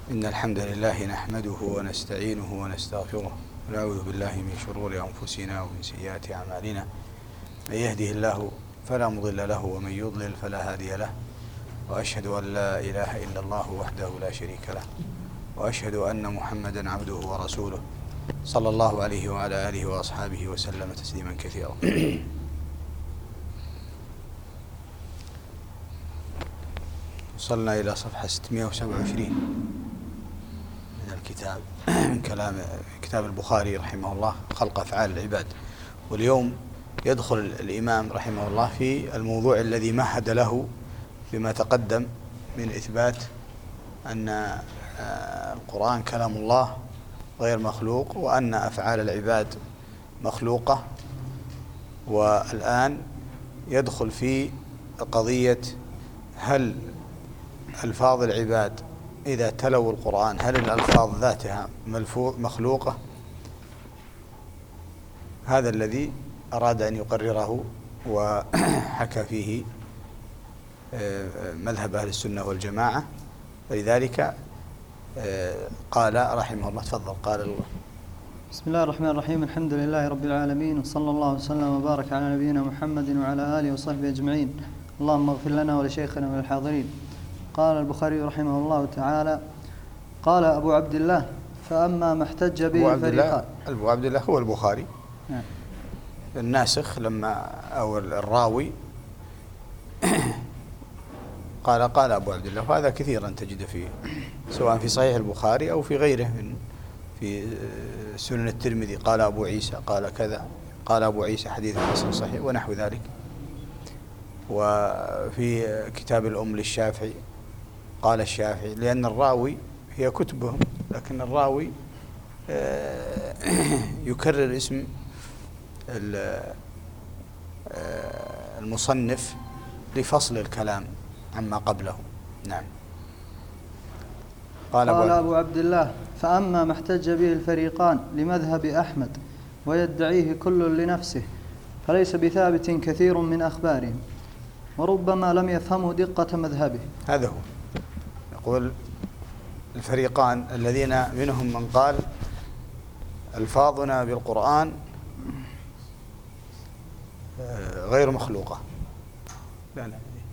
إن الحمد لله نحمده ونستعينه ونستغفره ونعوذ بالله من شرور أنفسنا ومن سيئات أعمالنا. من يهده الله فلا مضل له ومن يضلل فلا هادي له، وأشهد أن لا إله إلا الله وحده لا شريك له، وأشهد أن محمدا عبده ورسوله صلى الله عليه وعلى آله وأصحابه وسلم تسليما كثيرا. وصلنا إلى صفحة 627 من الكتاب من كتاب البخاري رحمه الله، خلق أفعال العباد. واليوم يدخل الإمام رحمه الله في الموضوع الذي مهد له بما تقدم من إثبات أن القرآن كلام الله غير مخلوق، وأن أفعال العباد مخلوقة. والآن يدخل في قضية هل ألفاظ العباد إذا تلوا القرآن هل الألفاظ ذاتها مخلوقة؟ هذا الذي أراد أن يقرره وحكى فيه مذهب أهل السنة والجماعة. فلذلك قال رحمه الله، تفضل. قال الله: بسم الله الرحمن الرحيم، الحمد لله رب العالمين، وصلى الله وسلم وبارك على نبينا محمد وعلى آله وصحبه أجمعين. اللهم اغفر لنا ولشيخنا والحاضرين. قال البخاري رحمه الله تعالى: قال أبو عبد الله: فأما ما احتج به الفريقان. أبو عبد الله هو البخاري. نعم. الناسخ لما أو الراوي قال أبو عبد الله، وهذا كثيرا تجد فيه سواء في صحيح البخاري أو في غيره من في سنن الترمذي. قال أبو عيسى، قال كذا، قال أبو عيسى حديث حسن صحيح ونحو ذلك. وفي كتاب الأم للشافعي قال الشافعي، لأن الراوي هي كتبهم، لكن الراوي يكرر اسم المصنف لفصل الكلام عما قبله. نعم. قال أبو عبد الله: فأما ما احتج به الفريقان لمذهب أحمد ويدعيه كل لنفسه فليس بثابت كثير من أخبارهم، وربما لم يفهموا دقة مذهبه. هذا هو. يقول الفريقان الذين منهم من قال ألفاظنا بالقرآن غير مخلوقة. لا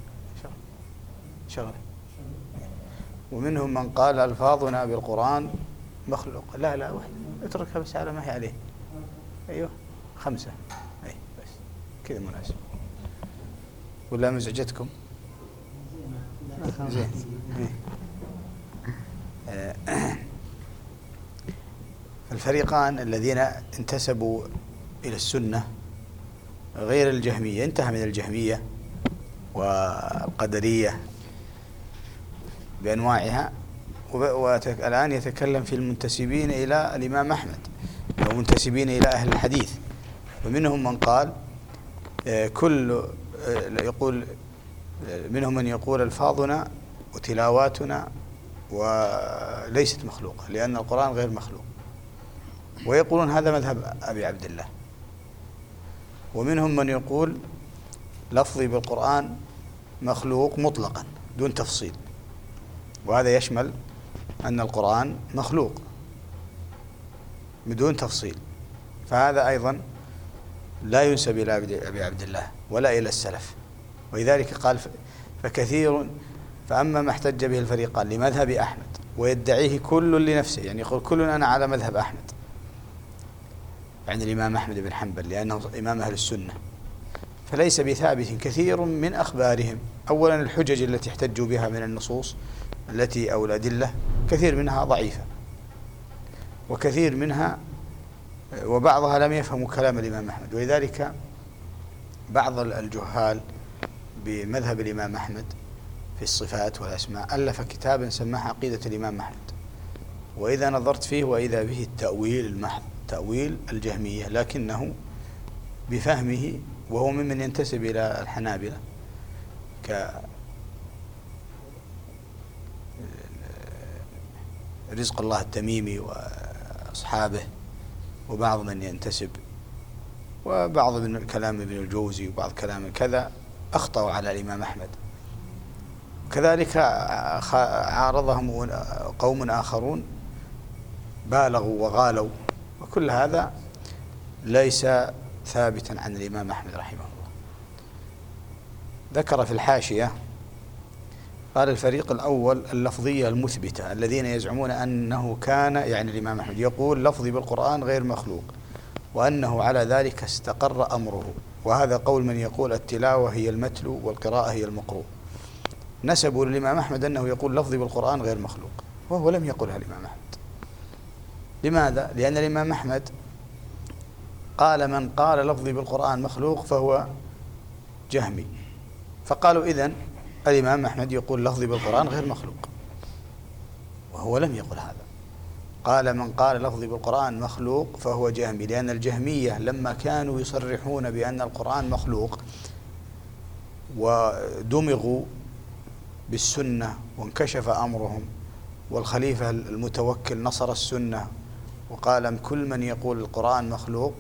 شغل. ومنهم من قال ألفاظنا بالقرآن مخلوقة. لا واحد اتركها بس على ما هي عليه. أيوه 5. أي بس كذا مناسب. ولا مزعجتكم؟ زين. الفريقان الذين انتسبوا إلى السنة غير الجهمية، انتهى من الجهمية والقدرية بأنواعها، والآن يتكلم في المنتسبين إلى الإمام أحمد أو منتسبين إلى أهل الحديث. ومنهم من قال منهم من يقول ألفاظنا وتلاواتنا وليست مخلوقة لأن القرآن غير مخلوق، ويقولون هذا مذهب أبي عبد الله. ومنهم من يقول لفظي بالقرآن مخلوق مطلقا دون تفصيل، وهذا يشمل أن القرآن مخلوق بدون تفصيل، فهذا أيضا لا ينسب إلى أبي عبد الله ولا إلى السلف. ولذلك قال فأما ما احتج به الفريقان لمذهب أحمد ويدعيه كل لنفسه، يعني يقول كل أنا على مذهب أحمد، يعني الإمام أحمد بن حنبل لأنه إمام أهل السنة، فليس بثابت كثير من أخبارهم. أولا الحجج التي احتجوا بها من النصوص أو الأدلة كثير منها ضعيفة، وكثير منها وبعضها لم يفهموا كلام الإمام أحمد. ولذلك بعض الجهال بمذهب الإمام أحمد في الصفات والأسماء ألف كتابا سماه عقيدة الإمام أحمد، وإذا نظرت فيه وإذا به التأويل المحض، تأويل الجهمية، لكنه بفهمه، وهو ممن ينتسب إلى الحنابلة كرزق الله التميمي وأصحابه وبعض من ينتسب، وبعض من كلام ابن الجوزي وبعض كلام كذا، أخطأوا على الإمام أحمد كذلك عارضهم قوم آخرون بالغوا وغالوا، وكل هذا ليس ثابتا عن الإمام أحمد رحمه الله. ذكر في الحاشية قال: الفريق الأول اللفظية المثبتة الذين يزعمون أنه كان، يعني الإمام أحمد، يقول لفظي بالقرآن غير مخلوق وأنه على ذلك استقر أمره، وهذا قول من يقول التلاوة هي المتلو والقراءة هي المقروء. نسبوا للإمام أحمد أنه يقول لفظي بالقرآن غير مخلوق، وهو لم يقلها الإمام أحمد. لماذا؟ لأن الإمام أحمد قال: من قال لفظي بالقرآن مخلوق فهو جهمي. فقالوا إذن الإمام أحمد يقول لفظي بالقرآن غير مخلوق، وهو لم يقل هذا. قال: من قال لفظي بالقرآن مخلوق فهو جهمي، لأن الجهمية لما كانوا يصرحون بأن القرآن مخلوق ودمغوا بالسنة وانكشف أمرهم، والخليفة المتوكل نصر السنة وقال: كل من يقول القرآن مخلوق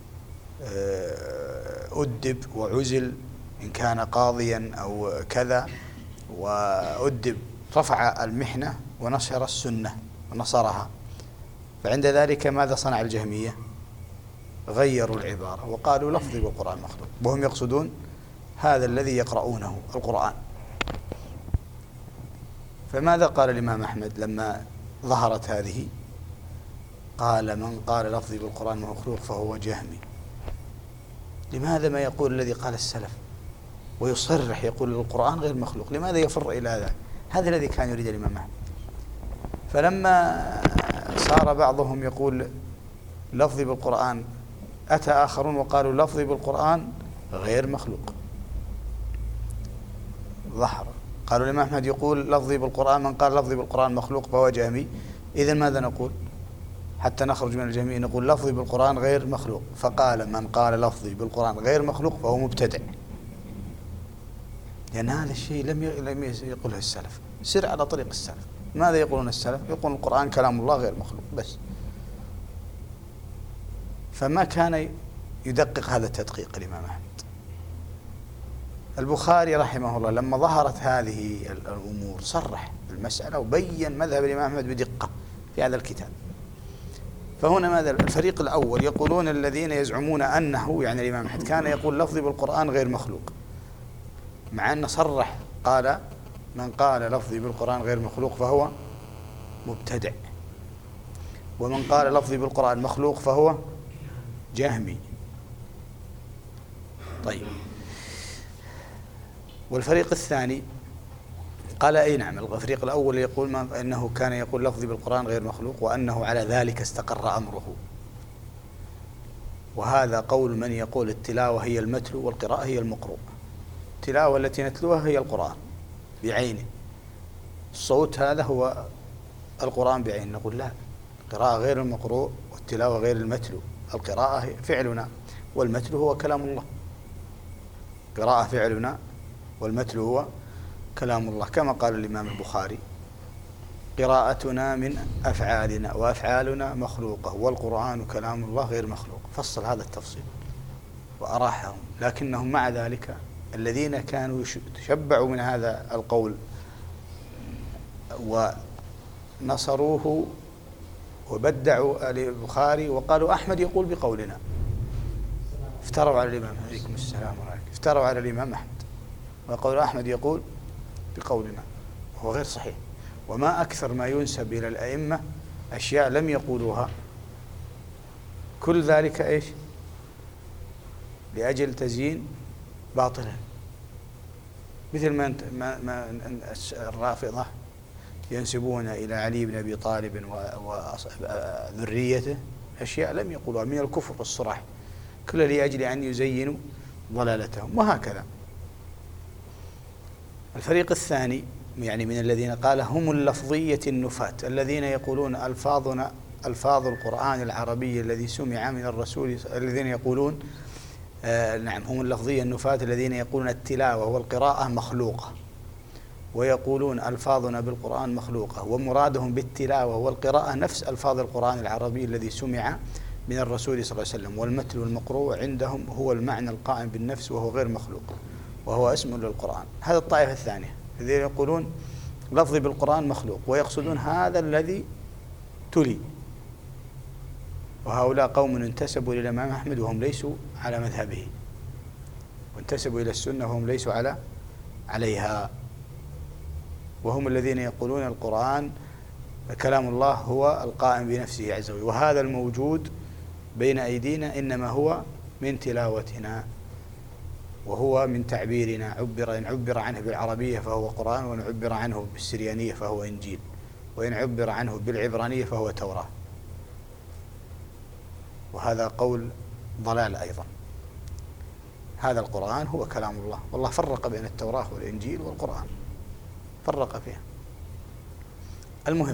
أدب وعزل إن كان قاضيا أو كذا، وأدب، رفع المحنة ونشر السنة ونصرها. فعند ذلك ماذا صنع الجهمية؟ غيروا العبارة وقالوا لفظي بالقرآن مخلوق، وهم يقصدون هذا الذي يقرؤونه القرآن. فماذا قال الإمام أحمد لما ظهرت هذه؟ قال: من قال لفظي بالقرآن مخلوق فهو جهمي. لماذا ما يقول الذي قال السلف ويصرح يقول القرآن غير مخلوق؟ لماذا يفر إلى هذا؟ هذا الذي كان يريد الإمام أحمد. فلما صار بعضهم يقول لفظي بالقرآن، أتى آخرون وقالوا لفظي بالقرآن غير مخلوق. ظهر قالوا الإمام أحمد يقول لفظي بالقرآن، من قال لفظي بالقرآن مخلوق فهو جهمي. إذن ماذا نقول حتى نخرج من الجميع؟ نقول لفظي بالقرآن غير مخلوق. فقال: من قال لفظي بالقرآن غير مخلوق فهو مبتدع، لأن هذا الشيء لم يقوله السلف. سر على طريق السلف. ماذا يقولون السلف؟ يقولون القرآن كلام الله غير مخلوق بس. فما كان يدقق هذا التدقيق الإمام أحمد. البخاري رحمه الله لما ظهرت هذه الأمور صرح المسألة وبين مذهب الإمام أحمد بدقة في هذا الكتاب. فهنا ماذا؟ الفريق الأول يقولون الذين يزعمون أنه، يعني الإمام أحمد، كان يقول لفظي بالقرآن غير مخلوق، مع أنه صرح قال: من قال لفظي بالقرآن غير مخلوق فهو مبتدع، ومن قال لفظي بالقرآن مخلوق فهو جهمي. طيب، والفريق الثاني قال: أي نعم، الفريق الأول يقول أنه كان يقول لفظي بالقرآن غير مخلوق وأنه على ذلك استقر أمره، وهذا قول من يقول التلاوة هي المتلو والقراءة هي المقروء. التلاوة التي نتلوها هي القرآن بعينه، الصوت هذا هو القرآن بعينه. نقول لا، القراءة غير المقروء والتلاوة غير المتلو. القراءة فعلنا والمتلو هو كلام الله. قراءة فعلنا والمتلو هو كلام الله، كما قال الإمام البخاري: قراءتنا من أفعالنا وأفعالنا مخلوقة والقرآن كلام الله غير مخلوق. فصل هذا التفصيل وأراحهم، لكنهم مع ذلك الذين كانوا تشبعوا من هذا القول ونصروه وبدعوا البخاري وقالوا أحمد يقول بقولنا، افتروا على الإمام، عليكم السلام ورحمة، افتروا على الإمام أحمد وقالوا أحمد يقول بقولنا، وهو غير صحيح. وما أكثر ما ينسب إلى الأئمة أشياء لم يقولوها، كل ذلك إيش؟ لأجل تزيين باطلا. مثل ما الرافضة ينسبون إلى علي بن أبي طالب وذريته أشياء لم يقولوها من الكفر والصراح، كل لأجل أن يزينوا ضلالتهم. وهكذا الفريق الثاني، يعني من الذين قال هم اللفظية النفاة، الذين يقولون ألفاظنا ألفاظ القرآن العربي الذي سمع من الرسول، الذين يقولون نعم هم اللفظية النفاة الذين يقولون التلاوة والقراءة مخلوقة، ويقولون ألفاظنا بالقرآن مخلوقة، ومرادهم بالتلاوة والقراءة نفس ألفاظ القرآن العربي الذي سمع من الرسول صلى الله عليه وسلم. والمتل المقروء عندهم هو المعنى القائم بالنفس وهو غير مخلوق وهو اسم للقرآن. هذا الطائفة الثانية الذين يقولون لفظي بالقرآن مخلوق، ويقصدون هذا الذي تلي. وهؤلاء قوم انتسبوا إلى الإمام أحمد وهم ليسوا على مذهبه، وانتسبوا إلى السنة وهم ليسوا عليها، وهم الذين يقولون القرآن كلام الله هو القائم بنفسه عز وجل، وهذا الموجود بين أيدينا إنما هو من تلاوتنا وهو من تعبيرنا. إن عبر عنه بالعربية فهو قرآن، وإن عبر عنه بالسريانية فهو إنجيل، وإن عبر عنه بالعبرانية فهو توراة. وهذا قول ضلال أيضا. هذا القرآن هو كلام الله، والله فرق بين التوراة والإنجيل والقرآن، فرق فيها. المهم،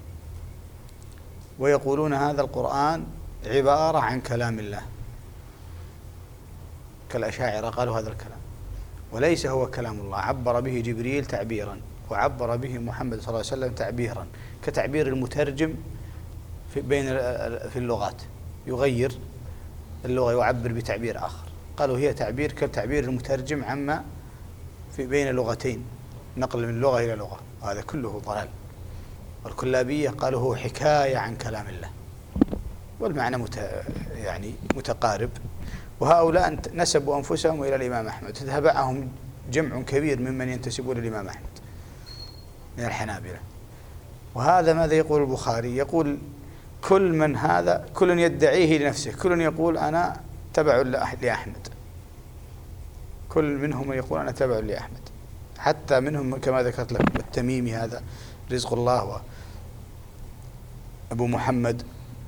ويقولون هذا القرآن عبارة عن كلام الله، كالأشاعرة قالوا هذا الكلام، وليس هو كلام الله. عبر به جبريل تعبيرا، وعبر به محمد صلى الله عليه وسلم تعبيرا، كتعبير المترجم في اللغات، يغير اللغة يعبر بتعبير آخر. قالوا هي تعبير كتعبير المترجم عما في بين لغتين، نقل من لغة إلى لغة، وهذا كله ضلال. والكلابية قالوا هو حكاية عن كلام الله، والمعنى يعني متقارب. وهؤلاء نسبوا أنفسهم إلى الإمام أحمد، تتبعهم جمع كبير ممن ينتسبون للإمام أحمد من الحنابلة. وهذا ماذا يقول البخاري؟ يقول كل من هذا كل يدعيه لنفسه، كل يقول أنا تبع لأحمد، كل منهم يقول أنا تبع لأحمد، حتى منهم كما ذكرت لك التميمي هذا رزق الله وأبو محمد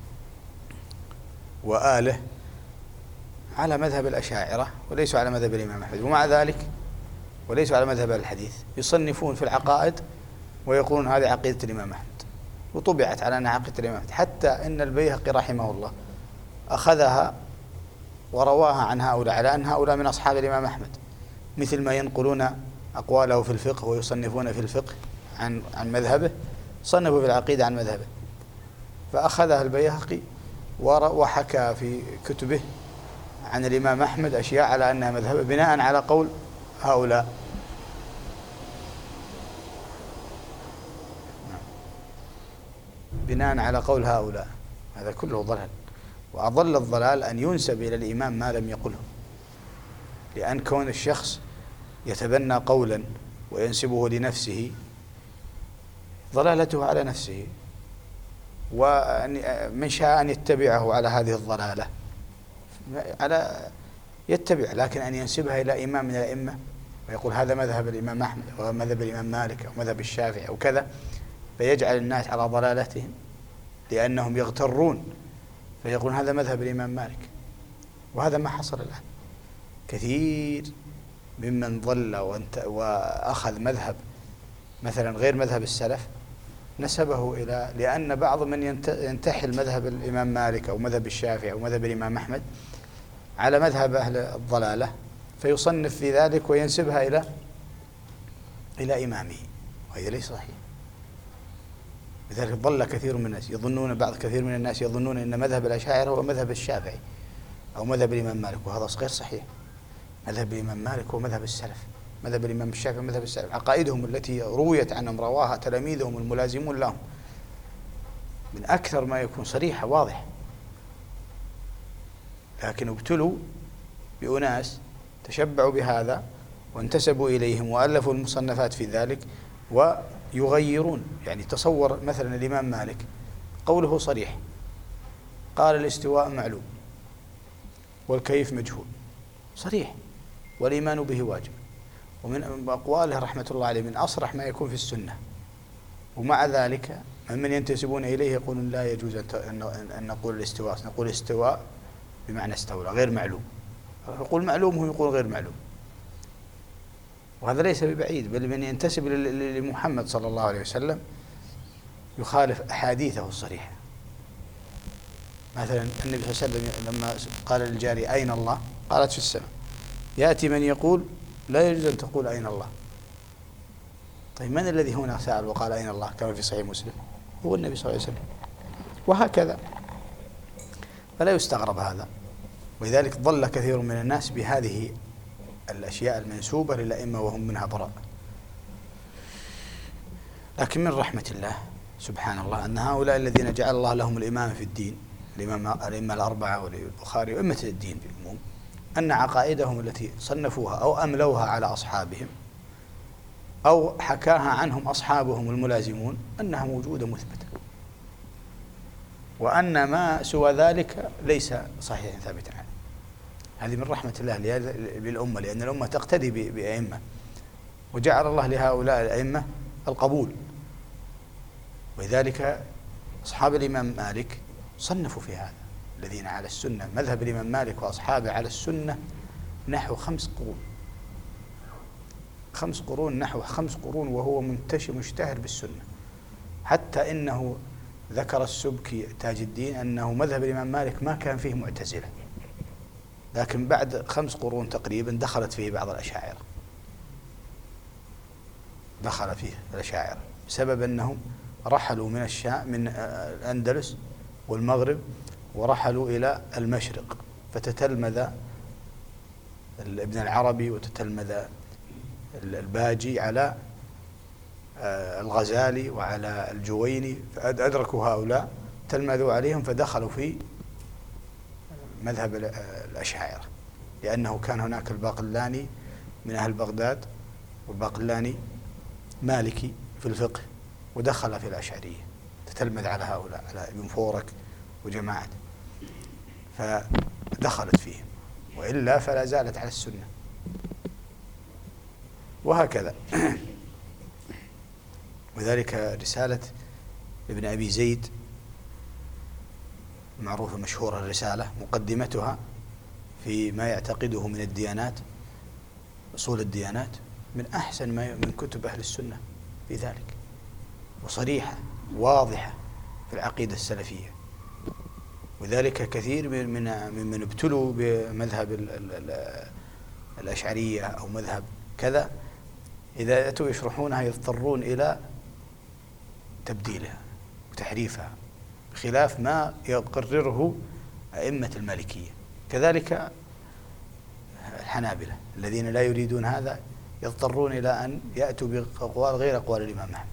وآله على مذهب الأشاعرة وليسوا على مذهب الإمام أحمد، ومع ذلك وليسوا على مذهب الحديث، يصنفون في العقائد ويقولون هذه عقيدة الإمام أحمد، وطبعت على أنها عقيدة الإمام أحمد، حتى إن البيهقي رحمه الله أخذها ورواها عن هؤلاء على أن هؤلاء من أصحاب الإمام أحمد، مثل ما ينقلون أقواله في الفقه ويصنفون في الفقه عن مذهبه، صنفوا في العقيدة عن مذهبه. فأخذها البيهقي وحكى في كتبه عن الإمام أحمد أشياء على أنها مذهبه بناء على قول هؤلاء. بناء على قول هؤلاء، هذا كله ضلال. وأضل الضلال أن ينسب إلى الإمام ما لم يقله، لأن كون الشخص يتبنى قولا وينسبه لنفسه ضلالته على نفسه، ومن شاء أن يتبعه على هذه الضلالة يتبع، لكن أن ينسبها إلى إمام من الأئمة ويقول هذا مذهب الإمام أحمد أو مذهب الإمام مالك أو مذهب الشافعي أو كذا، فيجعل الناس على ضلالتهم لأنهم يغترون فيقولون هذا مذهب الإمام مالك. وهذا ما حصل الآن. كثير ممن ضل وأخذ مذهب مثلا غير مذهب السلف نسبه إلى، لأن بعض من ينتحل مذهب الإمام مالك أو مذهب الشافعي أو مذهب الإمام أحمد على مذهب أهل الضلالة، فيصنف في ذلك وينسبها إلى إمامه، وهذا ليس صحيح. لذلك ضل كثير من الناس كثير من الناس يظنون أن مذهب الأشاعرة هو مذهب الشافعي أو مذهب الإمام مالك، وهذا غير صحيح. مذهب الإمام مالك هو مذهب السلف، مذهب الإمام الشافعي مذهب السلف. عقائدهم التي رويت عنهم رواها تلاميذهم الملازمون لهم من أكثر ما يكون صريحة واضحة، لكن ابتلوا بأناس تشبعوا بهذا وانتسبوا إليهم وألفوا المصنفات في ذلك ويغيرون. يعني تصور مثلا الإمام مالك قوله صريح، قال الاستواء معلوم والكيف مجهول، صريح، والإيمان به واجب، ومن أقواله رحمة الله عليه من أصرح ما يكون في السنة. ومع ذلك من ينتسبون إليه يقولون لا يجوز أن نقول الاستواء، نقول استواء بمعنى استولى غير معلوم، يقول معلوم هو يقول غير معلوم، وهذا ليس ببعيد. بل من ينتسب لمحمد صلى الله عليه وسلم يخالف أحاديثه الصريحة. مثلا النبي صلى الله عليه وسلم لما قال للجارية أين الله؟ قالت في السماء. يأتي من يقول لا يجوز أن تقول أين الله. طيب من الذي هنا سأل وقال أين الله كما في صحيح مسلم؟ هو النبي صلى الله عليه وسلم. وهكذا، فلا يستغرب هذا. ولذلك ضل كثير من الناس بهذه الأشياء المنسوبة للأئمة وهم منها براء. لكن من رحمة الله سبحان الله أن هؤلاء الذين جعل الله لهم الإمامة في الدين، الإمام الأربعة والبخاري وأئمة الدين بالعموم، أن عقائدهم التي صنفوها أو أملوها على أصحابهم أو حكاها عنهم أصحابهم الملازمون أنها موجودة مثبتة، وأن ما سوى ذلك ليس صحيحا ثابتا عنه. هذه من رحمة الله بالأمة، لأن الأمة تقتدي بأئمة، وجعل الله لهؤلاء الأئمة القبول. ولذلك أصحاب الإمام مالك صنفوا في هذا، الذين على السنة، مذهب الإمام مالك وأصحابه على السنة نحو 5 قرون، 5 قرون، نحو 5 قرون، وهو مشتهر بالسنة. حتى إنه ذكر السبكي تاج الدين أنه مذهب الإمام مالك ما كان فيه معتزلة، لكن بعد 5 قرون تقريبا دخلت فيه بعض الأشاعرة، دخل فيه الأشاعرة بسبب أنهم رحلوا من الشام، من الأندلس والمغرب، ورحلوا إلى المشرق، فتتلمذ ابن العربي وتتلمذ الباجي على الغزالي وعلى الجويني، فأدركوا هؤلاء تلمذوا عليهم فدخلوا في مذهب الأشاعرة، لأنه كان هناك الباقلاني من أهل بغداد، والباقلاني مالكي في الفقه، ودخل في الأشعرية، تتلمذ على هؤلاء، على ابن فورك وجماعته، فدخلت فيهم، وإلا فلا زالت على السنة. وهكذا. وذلك رسالة ابن أبي زيد معروفة مشهورة الرسالة، مقدمتها في ما يعتقده من الديانات، أصول الديانات، من أحسن ما من كتب أهل السنة في ذلك، وصريحة واضحة في العقيدة السلفية. وذلك كثير من ابتلوا بمذهب الأشعرية أو مذهب كذا، إذا أتوا يشرحونها يضطرون إلى تبديلها وتحريفها بخلاف ما يقرره أئمة المالكية. كذلك الحنابلة الذين لا يريدون هذا يضطرون إلى أن يأتوا بأقوال غير أقوال الإمام أحمد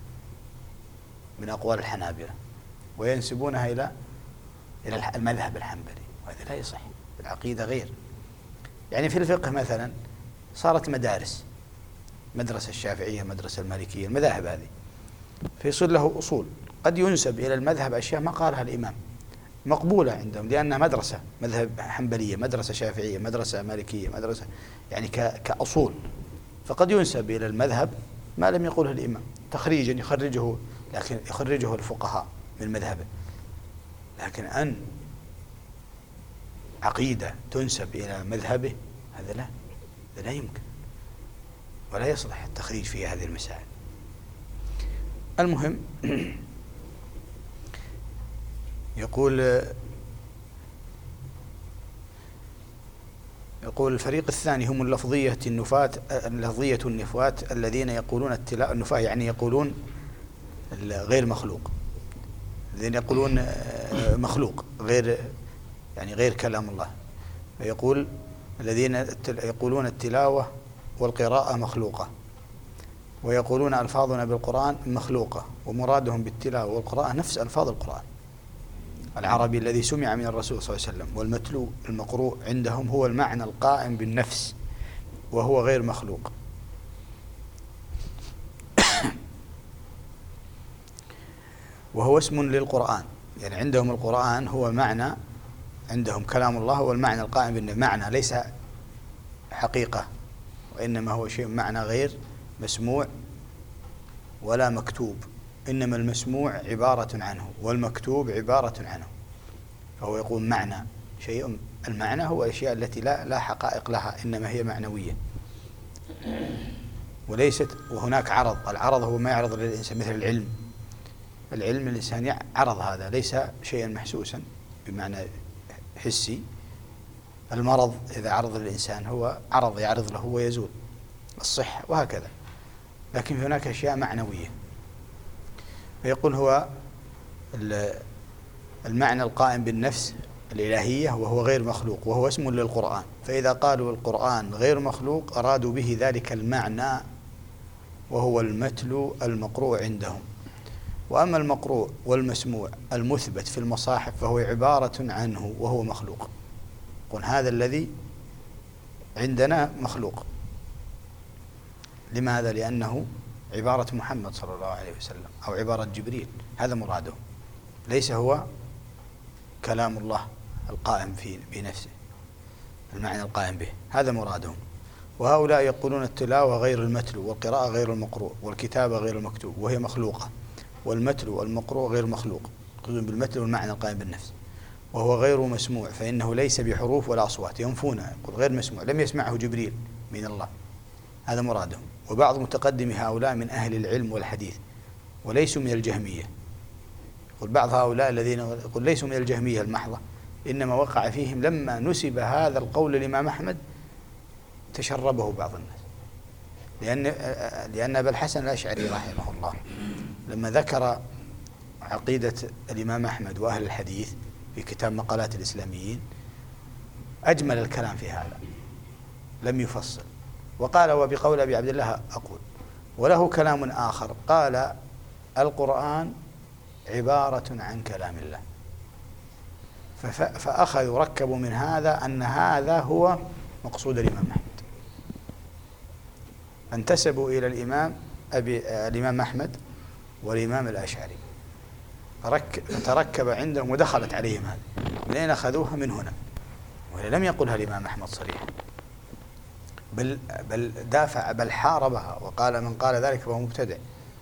من أقوال الحنابلة، وينسبونها إلى المذهب الحنبلي، وهذا لا يصح. العقيدة غير. يعني في الفقه مثلا صارت مدارس، مدرسة الشافعية، مدرسة المالكية، المذاهب هذه، فيصير له أصول قد ينسب إلى المذهب أشياء ما قالها الإمام مقبولة عندهم، لأنها مدرسة، مذهب حنبلية، مدرسة شافعية، مدرسة مالكية، مدرسة يعني كأصول، فقد ينسب إلى المذهب ما لم يقوله الإمام تخريجا يخرجه، لكن يخرجه الفقهاء من مذهبه. لكن أن عقيدة تنسب إلى مذهبه هذا لا يمكن، ولا يصلح التخريج في هذه المسائل. المهم يقول الفريق الثاني هم اللفظية النفاة الذين يقولون النفاة، يعني يقولون غير مخلوق، الذين يقولون مخلوق غير كلام الله. فيقول الذين يقولون التلاوة والقراءة مخلوقة، ويقولون ألفاظنا بالقرآن مخلوقة، ومرادهم بالتلاوة والقراءة نفس ألفاظ القرآن العربي الذي سمع من الرسول صلى الله عليه وسلم، والمتلو المقروء عندهم هو المعنى القائم بالنفس وهو غير مخلوق. وهو اسم للقرآن، يعني عندهم القرآن هو معنى، عندهم كلام الله هو المعنى القائم بالمعنى، ليس حقيقة، وإنما هو شيء معنى غير مسموع ولا مكتوب، إنما المسموع عبارة عنه والمكتوب عبارة عنه. فهو يقول معنى شيء، المعنى هو الأشياء التي لا حقائق لها، إنما هي معنوية وليست. وهناك عرض، العرض هو ما يعرض للإنسان، مثل العلم الإنسان يعرض، هذا ليس شيئا محسوسا بمعنى حسي. المرض إذا عرض للإنسان هو عرض يعرض له ويزول، الصحة وهكذا. لكن هناك أشياء معنوية. فيقول هو المعنى القائم بالنفس الإلهية وهو غير مخلوق، وهو اسم للقرآن. فإذا قالوا القرآن غير مخلوق أرادوا به ذلك المعنى وهو المتلو المقروء عندهم. وأما المقروء والمسموع المثبت في المصاحف فهو عبارة عنه وهو مخلوق. قل هذا الذي عندنا مخلوق. لماذا؟ لأنه عبارة محمد صلى الله عليه وسلم أو عبارة جبريل، هذا مراده، ليس هو كلام الله القائم بنفسه، المعنى القائم به، هذا مرادهم. وهؤلاء يقولون التلاوة غير المتلو، والقراءة غير المقروء، والكتابة غير المكتوب، وهي مخلوقة. والمتلو والمقروء غير مخلوق، يقصدون بالمتلو المعنى القائم بالنفس، وهو غير مسموع فإنه ليس بحروف ولا أصوات، ينفونه، يقول غير مسموع، لم يسمعه جبريل من الله، هذا مرادهم. وبعض متقدمي هؤلاء من أهل العلم والحديث وليسوا من الجهمية، يقول بعض هؤلاء الذين يقول ليسوا من الجهمية المحضة، إنما وقع فيهم لما نسب هذا القول للإمام أحمد تشربه بعض الناس، لأن أبا الحسن الأشعري رحمه الله لما ذكر عقيدة الإمام أحمد وأهل الحديث في كتاب مقالات الإسلاميين أجمل الكلام في هذا، لم يفصل، وقال وبقول أبي عبد الله أقول. وله كلام آخر قال القرآن عبارة عن كلام الله، فأخذوا ركبوا من هذا أن هذا هو مقصود الإمام أحمد، فانتسبوا إلى الإمام أحمد والإمام الأشعري، فتركب عندهم ودخلت عليهم هذه، لأن أخذوها من هنا، ولم يقلها الإمام أحمد صريحا، بل دافع، بل حاربها، وقال من قال ذلك فهو مبتدع.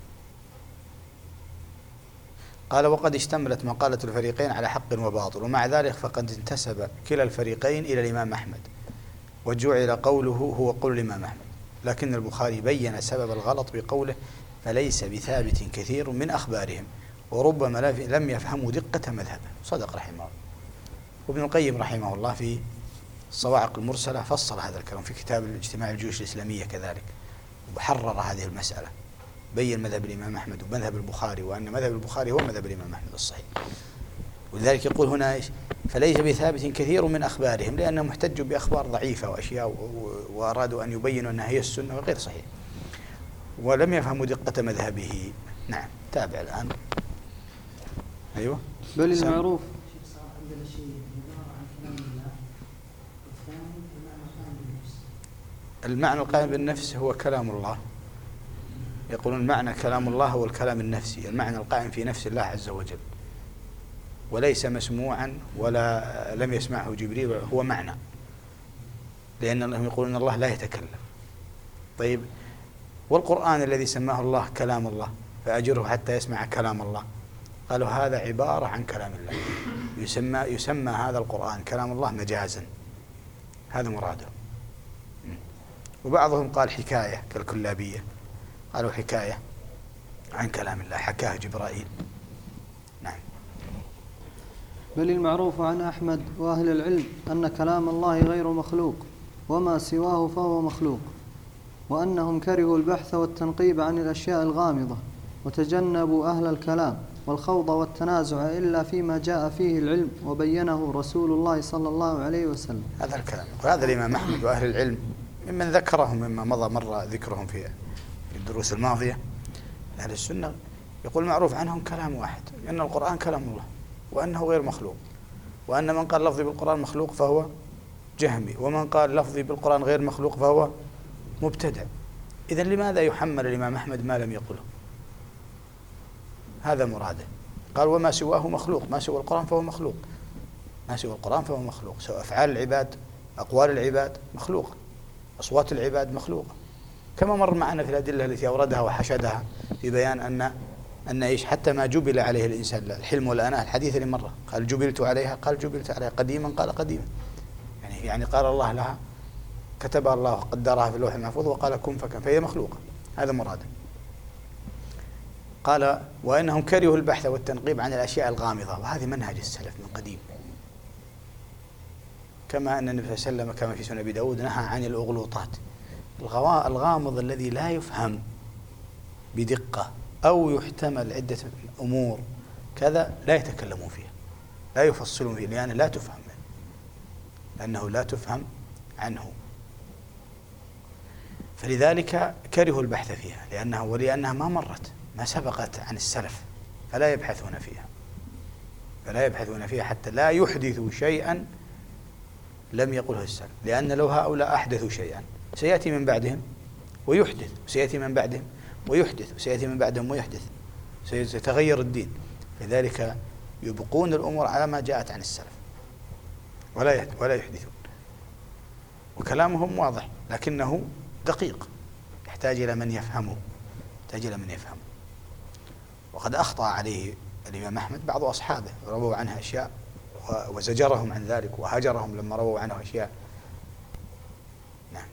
قال وقد اشتملت مقالة الفريقين على حق وباطل، ومع ذلك فقد انتسب كلا الفريقين إلى الإمام أحمد، وجعل قوله هو قول الإمام أحمد، لكن البخاري بين سبب الغلط بقوله فليس بثابت كثير من أخبارهم، وربما لم يفهموا دقة مذهبه. صدق رحمه الله. وابن القيم رحمه الله في الصواعق المرسلة فصل هذا الكلام في كتاب الاجتماع الجيوش الإسلامية كذلك، وحرر هذه المسألة، بين مذهب الإمام أحمد ومذهب البخاري، وأن مذهب البخاري هو مذهب الإمام أحمد الصحيح. ولذلك يقول هنا إيش؟ فليس بثابت كثير من أخبارهم، لأنهم احتجوا بأخبار ضعيفة وأشياء وأرادوا أن يبينوا أنها هي السنة وغير صحيح، ولم يفهموا دقة مذهبه. نعم، تابع الآن. أيوة. بل المعروف المعنى القائم بالنفس هو كلام الله، يقولون المعنى كلام الله هو الكلام النفسي، المعنى القائم في نفس الله عز وجل، وليس مسموعا ولا لم يسمعه جبريل، هو معنى، لأنهم يقولون الله لا يتكلم. طيب، والقرآن الذي سماه الله كلام الله فأجره حتى يسمع كلام الله، قالوا هذا عبارة عن كلام الله، يسمى هذا القرآن كلام الله مجازا، هذا مراده. وبعضهم قال حكاية كالكلابية، قالوا حكاية عن كلام الله حكاه جبرائيل. نعم. بل المعروف عن أحمد وأهل العلم أن كلام الله غير مخلوق، وما سواه فهو مخلوق، وأنهم كرهوا البحث والتنقيب عن الأشياء الغامضة، وتجنبوا أهل الكلام والخوض والتنازع إلا فيما جاء فيه العلم وبينه رسول الله صلى الله عليه وسلم. هذا الكلام، وهذا الإمام أحمد وأهل العلم ممن ذكرهم مما مضى مر ذكرهم في الدروس الماضية. أهل السنة يقول معروف عنهم كلام واحد، أن القرآن كلام الله وأنه غير مخلوق، وأن من قال لفظي بالقرآن مخلوق فهو جهمي، ومن قال لفظي بالقرآن غير مخلوق فهو مبتدع. إذن لماذا يحمل الإمام أحمد ما لم يقله؟ هذا مراده. قال وما سواه مخلوق، ما سوى القرآن فهو مخلوق، ما سوى القرآن فهو مخلوق، سواء أفعال العباد، أقوال العباد مخلوقة، أصوات العباد مخلوقة، كما مر معنا في الأدلة التي أوردها وحشدها في بيان أن إيش حتى ما جبل عليه الإنسان، الحلم والأناة، الحديث اللي مرة قال جبلت عليها، قال جبلت عليها قديما، قال قديما، يعني قال الله لها كتبها الله وقدرها في اللوح المحفوظ وقال كن فكن، فهي مخلوقة، هذا مراده. قال وإنهم كرهوا البحث والتنقيب عن الأشياء الغامضة، وهذه منهج السلف من قديم، كما أن النبي صلى الله عليه وسلم كما في سنن أبي داود نهى عن الأغلوطات، الغامض الذي لا يفهم بدقة أو يحتمل عدة أمور كذا لا يتكلمون فيها، لا يفصلون فيه، لأنه لا تفهم منه، لأنه لا تفهم عنه. فلذلك كرهوا البحث فيها ولأنها ما مرت، ما سبقت عن السلف، فلا يبحثون فيها حتى لا يحدثوا شيئا لم يقله السلف، لأن لو هؤلاء أحدثوا شيئا سيأتي من بعدهم ويحدث، وسيأتي من بعدهم ويحدث، وسيأتي من بعدهم ويحدث، سيتغير الدين. لذلك يبقون الأمور على ما جاءت عن السلف ولا يحدثون. وكلامهم واضح لكنه دقيق، يحتاج إلى من يفهمه. وقد أخطأ عليه الإمام أحمد بعض أصحابه، رووا عنه أشياء وزجرهم عن ذلك وهجرهم لما رووا عنه أشياء. نعم.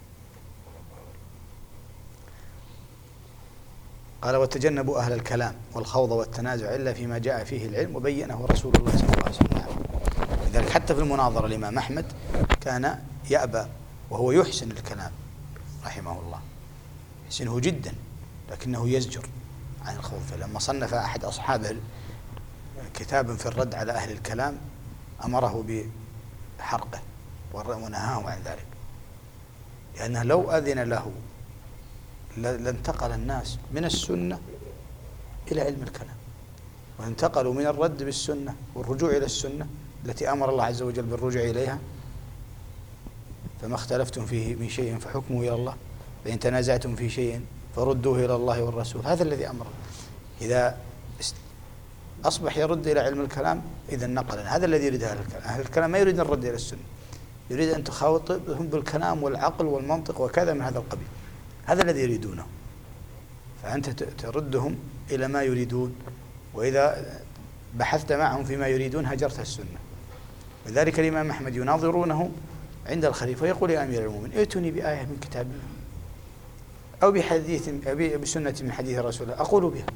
قال: وتجنبوا أهل الكلام والخوض والتنازع إلا فيما جاء فيه العلم وبينه رسول الله صلى الله عليه وسلم. لذلك حتى في المناظرة الإمام أحمد كان يأبى، وهو يحسن الكلام رحمه الله، يحسنه جدا، لكنه يزجر عن الخوض. فلما صنف أحد أصحابه كتابا في الرد على أهل الكلام أمره بحرقه ونهاه عن ذلك، لأنه لو أذن له لانتقل الناس من السنة إلى علم الكلام، وانتقلوا من الرد بالسنة والرجوع إلى السنة التي أمر الله عز وجل بالرجوع إليها. فما اختلفتم فيه من شيء فحكمه إلى الله، فإن تنازعتم في شيء فردوه إلى الله والرسول. هذا الذي أمر. إذا أصبح يرد إلى علم الكلام إذا نقل. هذا الذي يريد أهل الكلام. أهل الكلام ما يريد الرد إلى السنة، يريد أن تخاطبهم بالكلام والعقل والمنطق وكذا من هذا القبيل. هذا الذي يريدونه، فأنت تردهم إلى ما يريدون، وإذا بحثت معهم فيما يريدون هجرت السنة. لذلك الإمام أحمد يناظرونه عند الخليفة ويقول: يا أمير المؤمنين ائتوني بآية من كتاب الله أو بسنة من حديث رسول الله أقول بها.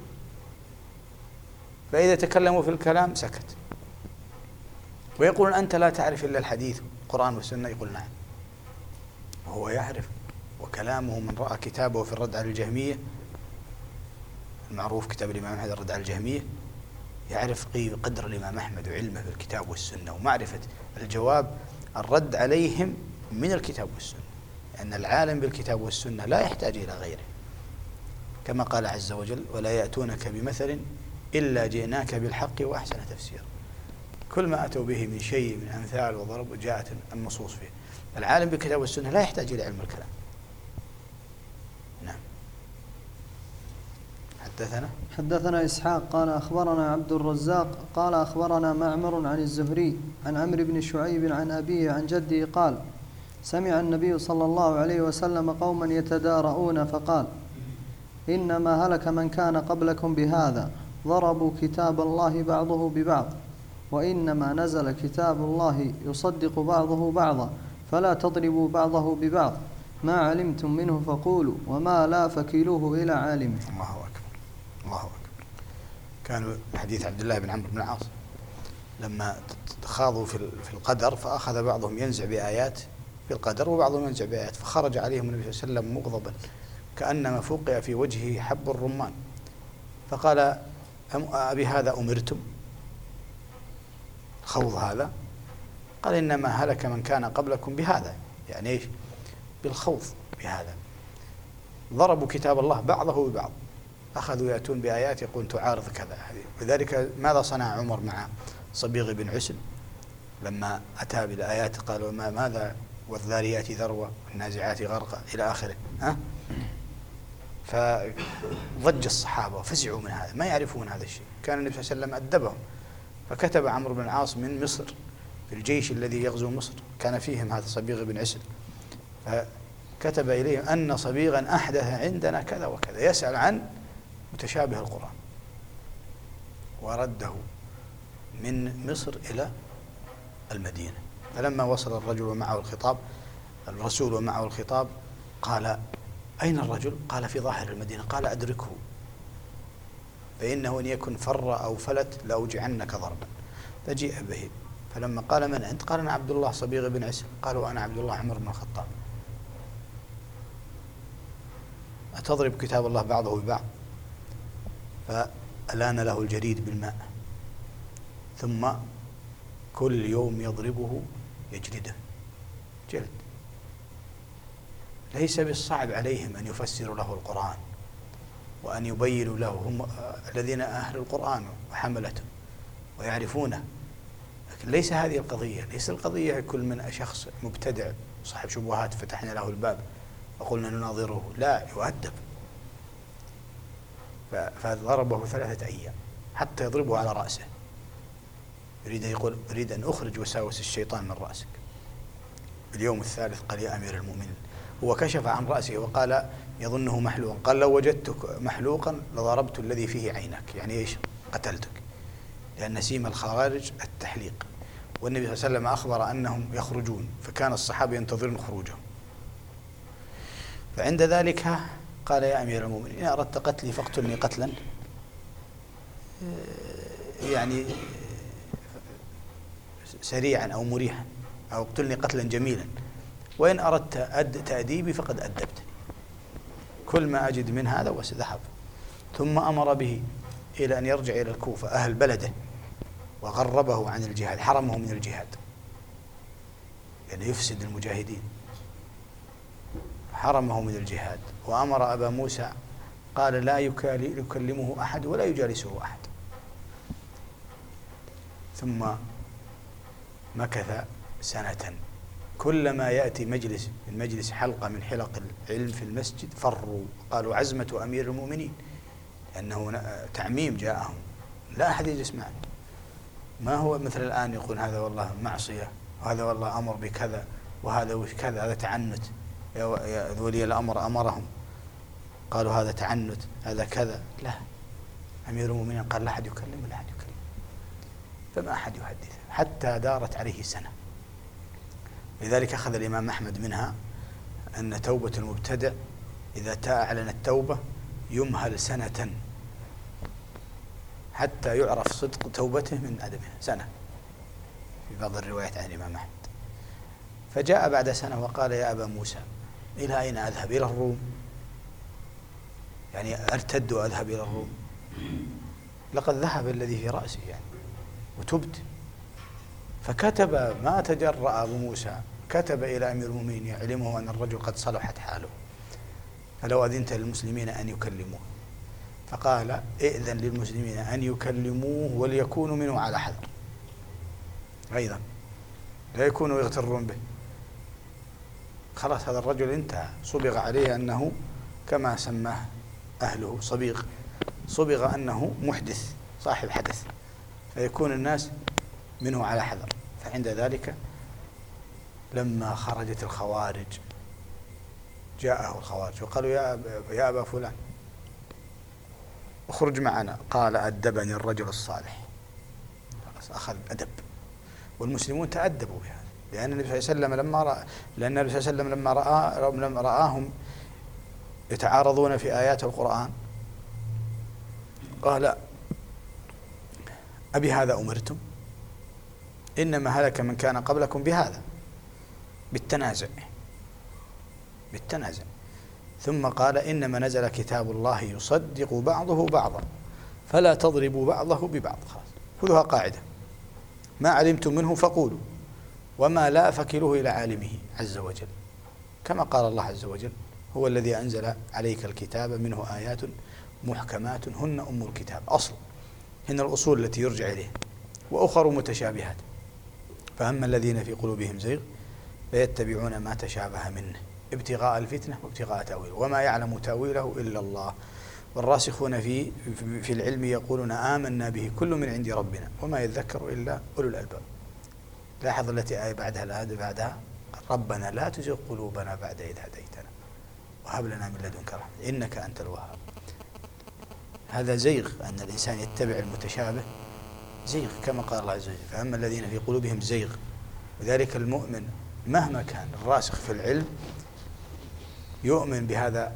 فإذا تكلموا في الكلام سكت، ويقولون: أنت لا تعرف إلا الحديث القرآن والسنة. يقول: نعم، وهو يعرف. وكلامه من رأى كتابه في الرد على الجهمية المعروف، كتاب الإمام أحمد الرد على الجهمية، يعرف قدر الإمام أحمد وعلمه بالكتاب والسنة ومعرفة الجواب الرد عليهم من الكتاب والسنة، لأن العالم بالكتاب والسنة لا يحتاج إلى غيره، كما قال عز وجل: ولا يأتونك بمثل إلا جئناك بالحق وأحسن تفسيرا. كل ما أتوا به من شيء من أمثال وضرب جاءت النصوص فيه. العالم بالكتاب والسنة لا يحتاج إلى علم الكلام. نعم. حدثنا إسحاق قال أخبرنا عبد الرزاق قال أخبرنا معمر عن الزهري عن عمرو بن شعيب عن أبيه عن جده قال: سمع النبي صلى الله عليه وسلم قوما يتدارؤون فقال: إنما هلك من كان قبلكم بهذا، ضربوا كتاب الله بعضه ببعض، وإنما نزل كتاب الله يصدق بعضه بعضا، فلا تضربوا بعضه ببعض، ما علمتم منه فقولوا، وما لا فكلوه إلى عالمه. الله أكبر، الله أكبر. كانوا حديث عبد الله بن عمرو بن العاص لما خاضوا في القدر، فأخذ بعضهم ينزع بآيات في القدر وبعضهم ينزع بآيات، فخرج عليهم النبي صلى الله عليه وسلم مغضبا كأنما فوقع في وجهه حب الرمان، فقال: أبي هذا أمرتم؟ خوض هذا؟ قال: إنما هلك من كان قبلكم بهذا. يعني إيش؟ بالخوض بهذا. ضربوا كتاب الله بعضه ببعض، أخذوا يأتون بآيات يقول تعارض كذا. لذلك ماذا صنع عمر مع صبيغ بن عسل لما أتى بالآيات؟ قالوا: ماذا؟ والذاريات ذروة والنازعات غرقا إلى آخره. فضج الصحابة وفزعوا من هذا، ما يعرفون هذا الشيء. كان النبي صلى الله عليه وسلم أدبهم، فكتب عمرو بن العاص من مصر في الجيش الذي يغزو مصر، كان فيهم هذا صبيغ بن عسل، فكتب إليهم أن صبيغا أحدث عندنا كذا وكذا، يسأل عن متشابه القرآن، ورده من مصر إلى المدينة. فلما وصل الرجل ومعه الخطاب، الرسول ومعه الخطاب، قال: أين الرجل؟ قال: في ظاهر المدينة. قال: أدركه، فإنه إن يكن فر أو فلت لأوجعنك ضربا. فجيء به، فلما قال: من أنت؟ قال: أنا عبد الله صبيغ بن عسل. قالوا: أنا عبد الله عمر بن الخطاب. أتضرب كتاب الله بعضه ببعض؟ فألان له الجريد بالماء، ثم كل يوم يضربه يجلده جلد. ليس بالصعب عليهم أن يفسروا له القرآن وأن يبينوا له، هم الذين أهل القرآن وحملته ويعرفونه. لكن ليس هذه القضية، ليس القضية كل من شخص مبتدع صاحب شبهات فتحنا له الباب وقلنا نناظره، لا، يؤدب. فضربه 3 أيام حتى يضربه على رأسه، يريد أن يقول أريد أن أخرج وساوس الشيطان من رأسك. اليوم الثالث قال يا أمير المؤمنين، هو كشف عن رأسه وقال يظنه محلوقا، قال لو وجدتك محلوقا لضربت الذي فيه عينك، يعني إيش؟ قتلتك، لأن سيم الخوارج التحليق. والنبي صلى الله عليه وسلم أخبر أنهم يخرجون، فكان الصحابة ينتظرون خروجهم. فعند ذلك قال يا أمير المؤمنين إن أردت قتلي فاقتلني قتلا يعني سريعا أو مريحا، أو اقتلني قتلا جميلا، وإن أردت تأديبي فقد أدبتني. كل ما أجد من هذا وسذهب. ثم أمر به إلى أن يرجع إلى الكوفة أهل بلده، وغربه عن الجهاد، حرمه من الجهاد لأنه يعني يفسد المجاهدين، حرمه من الجهاد. وأمر أبا موسى قال لا يكلمه أحد ولا يجالسه أحد. ثم مكث سنة، كلما يأتي مجلس حلقة من حلق العلم في المسجد فروا، قالوا عزمة أمير المؤمنين، لأنه تعميم جاءهم، لا أحد يجلس معه. ما هو مثل الآن يقول هذا والله معصية، وهذا والله أمر بكذا، وهذا وش كذا، هذا تعنت، يا ولي الأمر أمرهم قالوا هذا تعنت، هذا كذا. لا، أمير المؤمنين قال لا أحد يكلم ولا أحد يكلم، فما أحد يحدث حتى دارت عليه سنة. لذلك أخذ الإمام أحمد منها أن توبة المبتدع إذا أعلن التوبة يمهل سنة حتى يعرف صدق توبته من عدمها، سنة في بعض الروايات عن الإمام أحمد. فجاء بعد سنة وقال يا أبا موسى إلى أين أذهب؟ إلى الروم؟ يعني أرتد وأذهب إلى الروم؟ لقد ذهب الذي في رأسي يعني وتبت. فكتب، ما تجرأ أبو موسى، كتب إلى أمير المؤمنين يعلمه أن الرجل قد صلحت حاله، فلو أذنت للمسلمين أن يكلموه. فقال ائذن للمسلمين أن يكلموه وليكونوا منه على حذر، أيضا لا يكونوا يغترون به. خلاص هذا الرجل انتهى، صبغ عليه أنه كما سماه أهله صبغ أنه محدث صاحب حدث، فيكون الناس منه على حذر. فعند ذلك لما خرجت الخوارج جاءه الخوارج وقالوا يا أبا فلان اخرج معنا. قال أدبني الرجل الصالح، أخذ أدب. والمسلمون تأدبوا بهذا، لأن النبي صلى الله عليه وسلم لما رآهم يتعارضون في آيات القرآن قال أبي هذا أمرتم؟ إنما هلك من كان قبلكم بهذا، بالتنازع. ثم قال إنما نزل كتاب الله يصدق بعضه بعضا فلا تضربوا بعضه ببعض. خلاص خذوها قاعدة، ما علمتم منه فقولوا، وما لا فكلوه إلى عالمه عز وجل، كما قال الله عز وجل هو الذي أنزل عليك الكتاب منه آيات محكمات هن أم الكتاب، أصل هن الأصول التي يرجع إليه، وأخر متشابهات. فأما الذين في قلوبهم زيغ فيتبعون ما تشابه منه ابتغاء الفتنة وابتغاء تأويله وما يعلم تأويله إلا الله. والراسخون في العلم يقولون آمنا به كل من عند ربنا وما يذكر إلا أولو الألباب. لاحظ التي آية بعدها الآية بعدها ربنا لا تزغ قلوبنا بعد إذ هديتنا وهب لنا من لدنك رحمة إنك أنت الوهاب. هذا زيغ، أن الإنسان يتبع المتشابه زيغ، كما قال الله عز وجل فأما الذين في قلوبهم زيغ. وذلك المؤمن مهما كان الراسخ في العلم يؤمن بهذا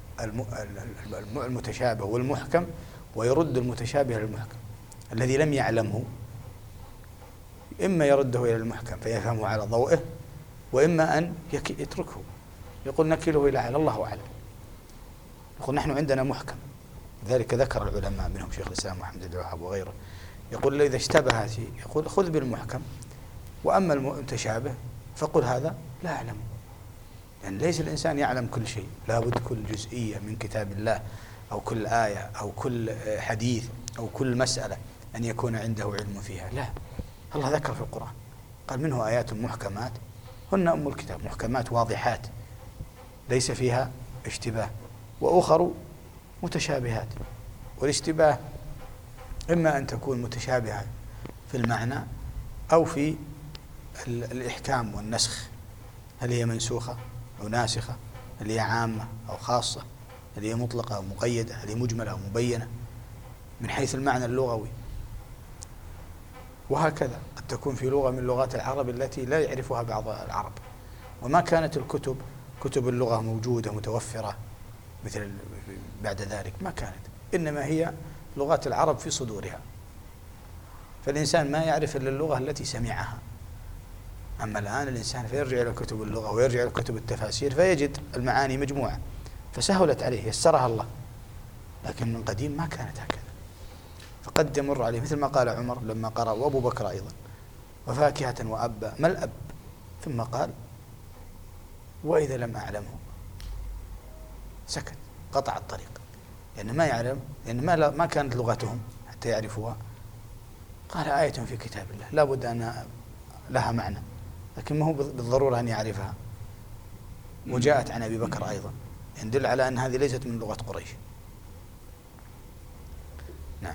المتشابه والمحكم ويرد المتشابه للمحكم. الذي لم يعلمه إما يرده إلى المحكم فيفهمه على ضوئه، وإما أن يتركه يقول نكله إلى الله أعلم. يقول نحن عندنا محكم. ذلك ذكر العلماء منهم شيخ الإسلام محمد بن الوهاب وغيره، يقول إذا اشتبه شيء يقول خذ بالمحكم، وأما المتشابه فقل هذا لا أعلم، لأن ليس الإنسان يعلم كل شيء، لابد كل جزئية من كتاب الله أو كل آية أو كل حديث أو كل مسألة أن يكون عنده علم فيها. لا، الله ذكر في القرآن قال منه آيات محكمات هن أم الكتاب، محكمات واضحات ليس فيها اشتباه، وأخر متشابهات. والاشتباه إما أن تكون متشابهة في المعنى أو في الإحكام والنسخ، هل هي منسوخة أو ناسخة، هل هي عامة أو خاصة، هل هي مطلقة أو مقيدة، هل هي مجملة أو مبينة من حيث المعنى اللغوي. وهكذا قد تكون في لغة من لغات العرب التي لا يعرفها بعض العرب، وما كانت كتب اللغة موجودة متوفرة مثل بعد ذلك، ما كانت، إنما هي لغات العرب في صدورها، فالإنسان ما يعرف إلا اللغة التي سمعها. أما الآن الإنسان فيرجع إلى كتب اللغة ويرجع إلى كتب التفاسير فيجد المعاني مجموعة، فسهلت عليه، يسرها الله. لكن من قديم ما كانت هكذا، فقد يمر عليه مثل ما قال عمر لما قرأ، وأبو بكر أيضا، وفاكهة وأبا ما الأب، ثم قال وإذا لم أعلمه، سكت، قطع الطريق، لأنه ما يعلم، لأن ما كانت لغتهم حتى يعرفوها. قال آية في كتاب الله لا بد أن لها معنى، لكن ما هو بالضرورة أن يعرفها. وجاءت عن أبي بكر أيضا يدل على أن هذه ليست من لغة قريش. نعم.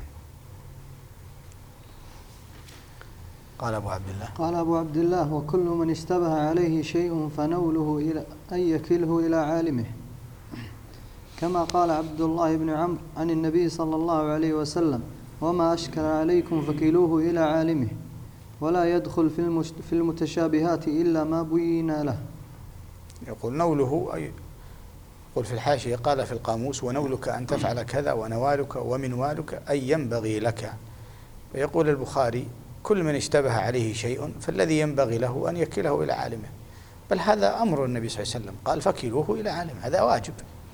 قال أبو عبد الله وكل من اشتبه عليه شيء فنوله إلى أن يكله إلى عالمه، كما قال عبد الله بن عمرو عن النبي صلى الله عليه وسلم: وما أشكل عليكم فكلوه إلى عالمه، ولا يدخل في المتشابهات إلا ما بين له. يقول نوله، أي يقول في الحاشية قال في القاموس: ونولك أن تفعل كذا، ونوالك ومنوالك أي ينبغي لك. فيقول البخاري: كل من اشتبه عليه شيء فالذي ينبغي له أن يكله إلى عالمه، بل هذا أمر النبي صلى الله عليه وسلم، قال: فكلوه إلى عالمه، هذا واجب.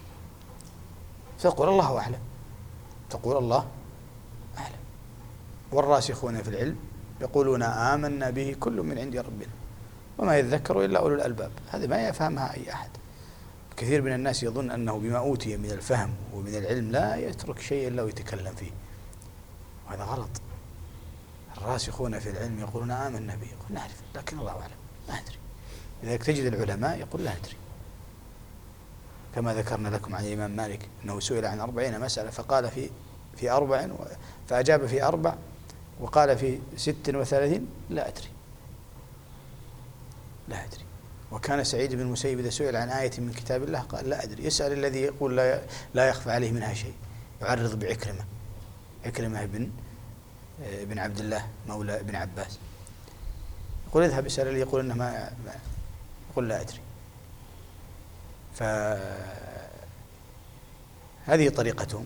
تقول الله أعلم، تقول الله أعلم. والراسخون في العلم يقولون آمنا به كل من عند ربنا وما يذكر إلا أولو الألباب. هذا ما يفهمها أي أحد. كثير من الناس يظن أنه بما أوتي من الفهم ومن العلم لا يترك شيء إلا ويتكلم فيه، وهذا غلط. الراسخون في العلم يقولون آمنا به، يقول نعرف لكن الله أعلم، ما أدري. لذلك تجد العلماء يقول لا أدري، كما ذكرنا لكم عن الإمام مالك أنه سئل عن 40 مسألة فقال في 4، فأجاب في 4، وقال في 36 لا أدري، لا أدري. وكان سعيد بن المسيب إذا سئل عن آية من كتاب الله قال لا أدري، يسأل الذي يقول لا يخفى عليه منها شيء. يعرض بعكرمة بن عبد الله مولى ابن عباس، يقول اذهب اسأل الذي يقول إنه ما يقول لا أدري. فهذه طريقتهم.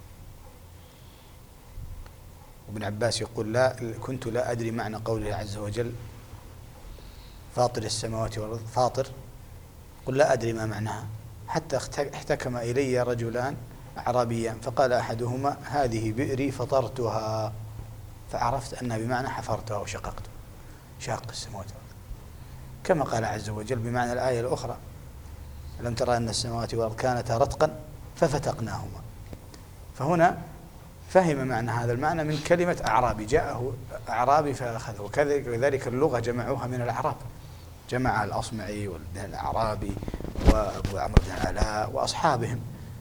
وابن عباس يقول كنت لا أدري معنى قوله عز وجل: فاطر السماوات والأرض، فاطر، قل لا أدري ما معناها، حتى احتكم إلي رجلان أعرابيان فقال أحدهما: هذه بئري فطرتها، فعرفت أنها بمعنى حفرتها وشققتها، شاق السماوات والأرض، كما قال عز وجل بمعنى الآية الأخرى: ألم ترى أن السماوات والأرض كانتا رتقا ففتقناهما. فهنا فهم معنى هذا المعنى من كلمة أعرابي، جاءه أعرابي فأخذه. وكذلك اللغة جمعوها من الأعراب، جمع الأصمعي والبن الأعرابي وأبو عمرو بن العلاء وأصحابهم،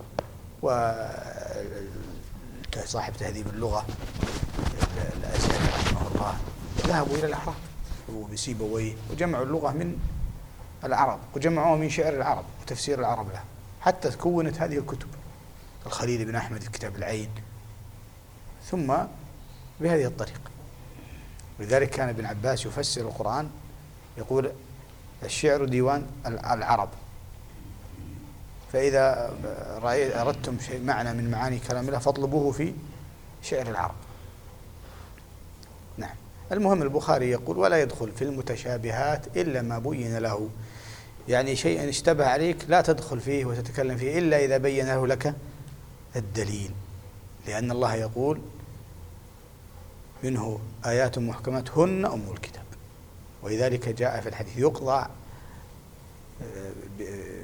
وصاحب تهذيب اللغة الأزهري رحمه الله ذهبوا إلى الأعراب وبسيبويه وجمعوا اللغة من العرب، وجمعوها من شعر العرب وتفسير العرب لها، حتى تكونت هذه الكتب، الخليل بن أحمد في كتاب العين، ثم بهذه الطريقة. لذلك كان ابن عباس يفسر القرآن يقول: الشعر ديوان العرب، فإذا أردتم شيء معنى من معاني كلام الله فاطلبوه في شعر العرب. نعم. المهم البخاري يقول: ولا يدخل في المتشابهات إلا ما بين له، يعني شيء اشتبه عليك لا تدخل فيه وتتكلم فيه إلا إذا بين له لك الدليل، لأن الله يقول: منه آيات محكمات هن أم الكتاب. ولذلك جاء في الحديث: يقضى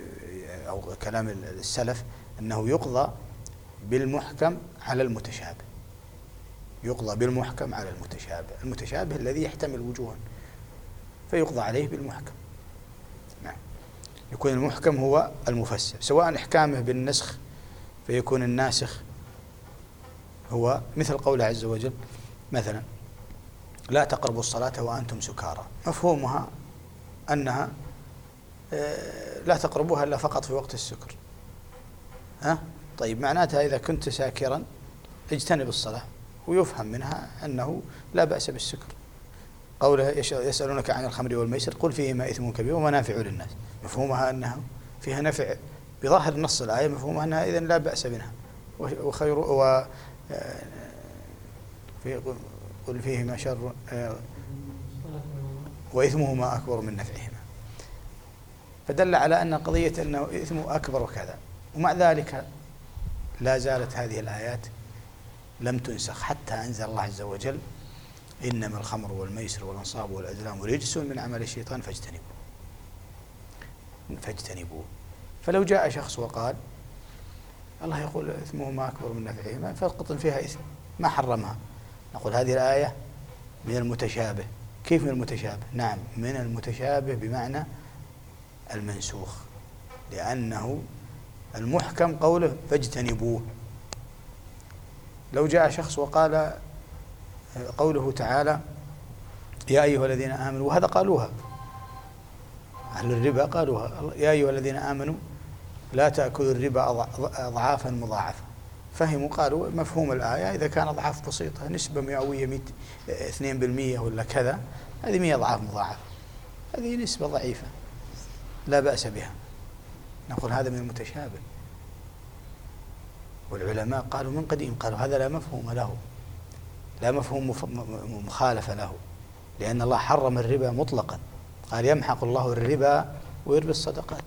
أو كلام السلف أنه يقضى بالمحكم على المتشابه، يقضى بالمحكم على المتشابه، المتشابه الذي يحتمل وجوها فيقضى عليه بالمحكم. نعم، يكون المحكم هو المفسر، سواء إحكامه بالنسخ فيكون الناسخ هو مثل قوله عز وجل مثلا لا تقربوا الصلاة وأنتم سكارى، مفهومها أنها لا تقربوها إلا فقط في وقت السكر. طيب معناتها إذا كنت ساكرا اجتنب الصلاة، ويفهم منها أنه لا بأس بالسكر. قوله يسألونك عن الخمر والميسر قل فيهما إثم كبير ومنافع للناس، مفهومها أنها فيها نفع بظاهر نص الآية، مفهومها أنها إذن لا بأس منها، وخير قل فيهما شر وإثمهما أكبر من نفعهما، فدل على أن قضية أنه إثمه أكبر وكذا. ومع ذلك لا زالت هذه الآيات لم تنسخ حتى أنزل الله عز وجل إنما الخمر والميسر والأنصاب والأزلام رجس من عمل الشيطان فاجتنبوه. فلو جاء شخص وقال الله يقول إثمهما أكبر من نفعهما فاسقط فيها إثم ما حرمها، نقول هذه الآية من المتشابه. كيف من المتشابه؟ نعم من المتشابه بمعنى المنسوخ، لأنه المحكم قوله فاجتنبوه. لو جاء شخص وقال قوله تعالى يا أيها الذين آمنوا، وهذا قالوها أهل الربا، قالوها يا أيها الذين آمنوا لا تأكلوا الربا أضعافا مضاعفة، فهموا قالوا مفهوم الآية إذا كان أضعاف بسيطة نسبة مئوية 2% ولا كذا، هذه 100 أضعاف مضاعفة، هذه نسبة ضعيفة لا بأس بها، نقول هذا من المتشابه. والعلماء قالوا من قديم قالوا هذا لا مفهوم له، لا مفهوم مخالفة له، لأن الله حرم الربا مطلقا، قال يمحق الله الربا ويربي الصدقات.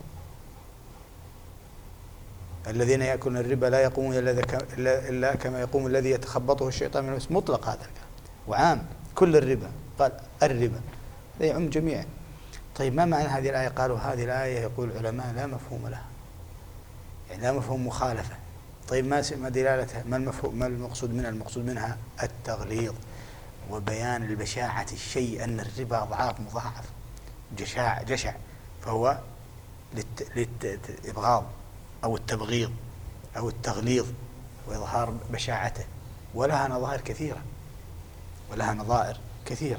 الذين يأكلون الربا لا يقومون إلا كما يقوم الذي يتخبطه الشيطان من المس، مطلق هذا الكلام وعام كل الربا، قال الربا لا يعم جميعا. طيب ما معنى هذه الآية؟ قالوا هذه الآية يقول العلماء لا مفهوم لها، يعني لا مفهوم مخالفة. طيب ما دلالتها؟ ما المفهوم؟ ما المقصود منها؟ المقصود منها التغليظ وبيان البشاعة الشيء، أن الربا أضعاف مضاعف جشع، فهو للإبغاض أو التبغيض أو التغليظ وإظهار بشاعته، ولها نظائر كثيرة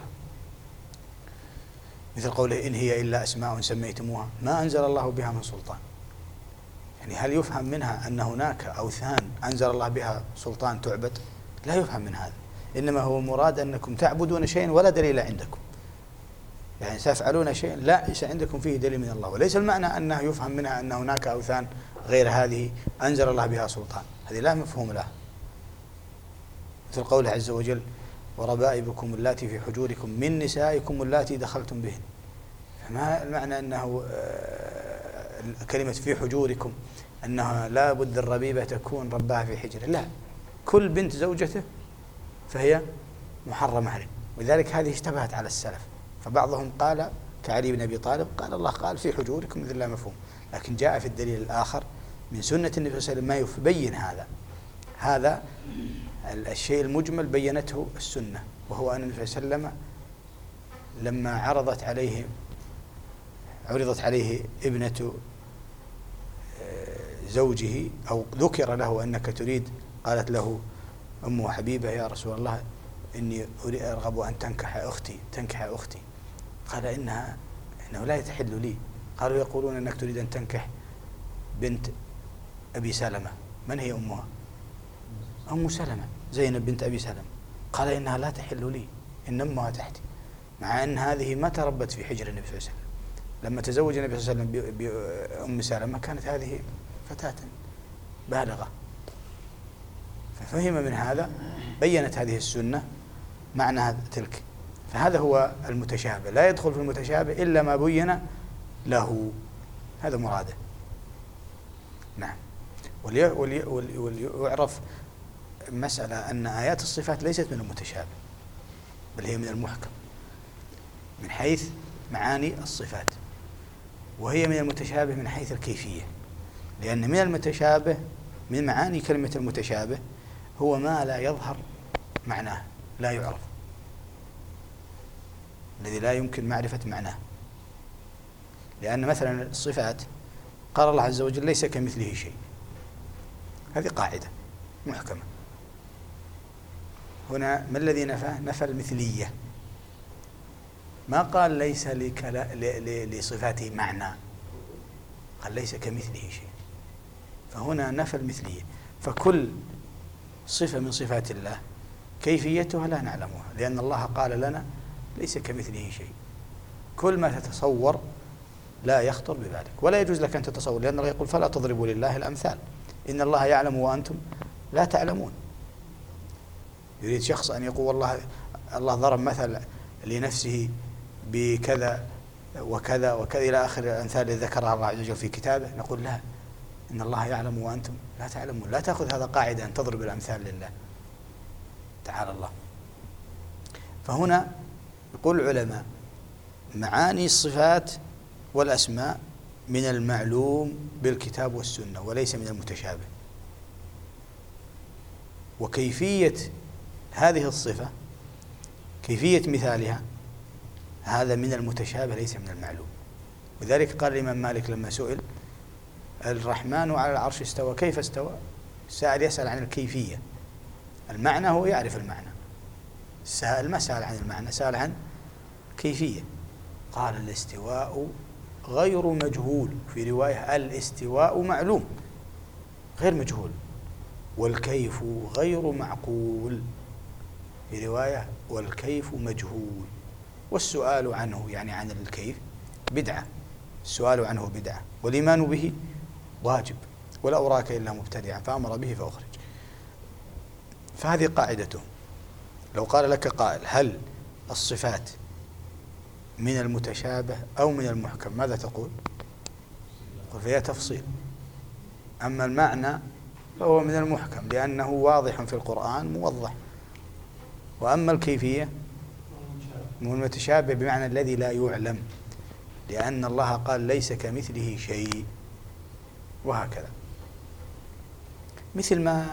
مثل قوله إن هي إلا أسماء سميتموها ما أنزل الله بها من سلطان. يعني هل يفهم منها أن هناك أوثان أنزل الله بها سلطان تعبد؟ لا يفهم من هذا، إنما هو مراد أنكم تعبدون شيئا ولا دليل عندكم، يعني تفعلون شيئا ليس عندكم فيه دليل من الله، وليس المعنى أنه يفهم منها أن هناك أوثان غير هذه أنزل الله بها سلطان، هذه لا مفهوم لها. مثل قوله عز وجل وربائبكم اللاتي في حجوركم من نسائكم اللاتي دخلتم بهن، فما المعنى أنه كلمة في حجوركم أنها لا بد الربيبة تكون رباها في حجره، لا، كل بنت زوجته فهي محرمة عليه، ولذلك هذه اشتبهت على السلف، فبعضهم قال كعلي بن أبي طالب قال الله قال في حجوركم مثل لا مفهوم، لكن جاء في الدليل الآخر من سنة النبي صلى الله عليه وسلم ما يبين هذا الشيء المجمل بينته السنة، وهو أن النبي صلى الله عليه وسلم لما عرضت عليه ابنة زوجه أو ذكر له أنك تريد، قالت له أم حبيبة يا رسول الله إني أرغب أن تنكح أختي، قال إنه لا يتحل لي. قالوا يقولون أنك تريد أن تنكح بنت أبي سلمة، من هي أمها؟ أم سلمة، زينب بنت أبي سلمة، قال إنها لا تحل لي، إن أمها تحتي، مع أن هذه ما تربت في حجر النبي صلى الله عليه وسلم. لما تزوج النبي صلى الله عليه وسلم بأم سلمة كانت هذه فتاة بالغة، ففهم من هذا بينت هذه السنة معنى تلك، فهذا هو المتشابه، لا يدخل في المتشابه إلا ما بين له، هذا مراده. نعم. وليعرف مسألة أن آيات الصفات ليست من المتشابه، بل هي من المحكم من حيث معاني الصفات، وهي من المتشابه من حيث الكيفية، لأن من المتشابه، من معاني كلمة المتشابه، هو ما لا يظهر معناه، لا يعرف، الذي لا يمكن معرفة معناه. لأن مثلا الصفات قال الله عز وجل ليس كمثله شيء، هذه قاعدة محكمة. هنا ما الذي نفى المثلية، ما قال ليس لصفاته معنى، قال ليس كمثله شيء، فهنا نفى المثلية. فكل صفة من صفات الله كيفيتها لا نعلمها، لأن الله قال لنا ليس كمثله شيء. كل ما تتصور لا يخطر ببالك، ولا يجوز لك أن تتصور، لأن الله يقول فلا تضربوا لله الأمثال، إن الله يعلم وأنتم لا تعلمون. يريد شخص أن يقول والله الله ضرب مثل لنفسه بكذا وكذا وكذا إلى آخر الأمثال التي ذكرها الله عز وجل في كتابه، نقول لا، إن الله يعلم وأنتم لا تعلمون. لا تأخذ هذا قاعدة أن تضرب الأمثال لله تعالى الله. فهنا يقول العلماء معاني الصفات والأسماء من المعلوم بالكتاب والسنة وليس من المتشابه، وكيفية هذه الصفة، كيفية مثالها، هذا من المتشابه ليس من المعلوم. وذلك قال الإمام مالك لما سئل الرحمن على العرش استوى، كيف استوى؟ السائل يسأل عن الكيفية، المعنى هو يعرف المعنى، السائل ما سأل عن المعنى، سأل عن كيفية. قال الاستواء غير مجهول، في رواية الاستواء معلوم غير مجهول، والكيف غير معقول، في رواية والكيف مجهول، والسؤال عنه يعني عن الكيف بدعة، السؤال عنه بدعة، والإيمان به واجب، ولا أراك إلا مبتدعا فأمر به فأخرج. فهذه قاعدته. لو قال لك قائل هل الصفات من المتشابه أو من المحكم، ماذا تقول؟ قل فيها تفصيل. أما المعنى فهو من المحكم لأنه واضح في القرآن موضح، وأما الكيفية من المتشابه بمعنى الذي لا يعلم، لأن الله قال ليس كمثله شيء، وهكذا. مثل ما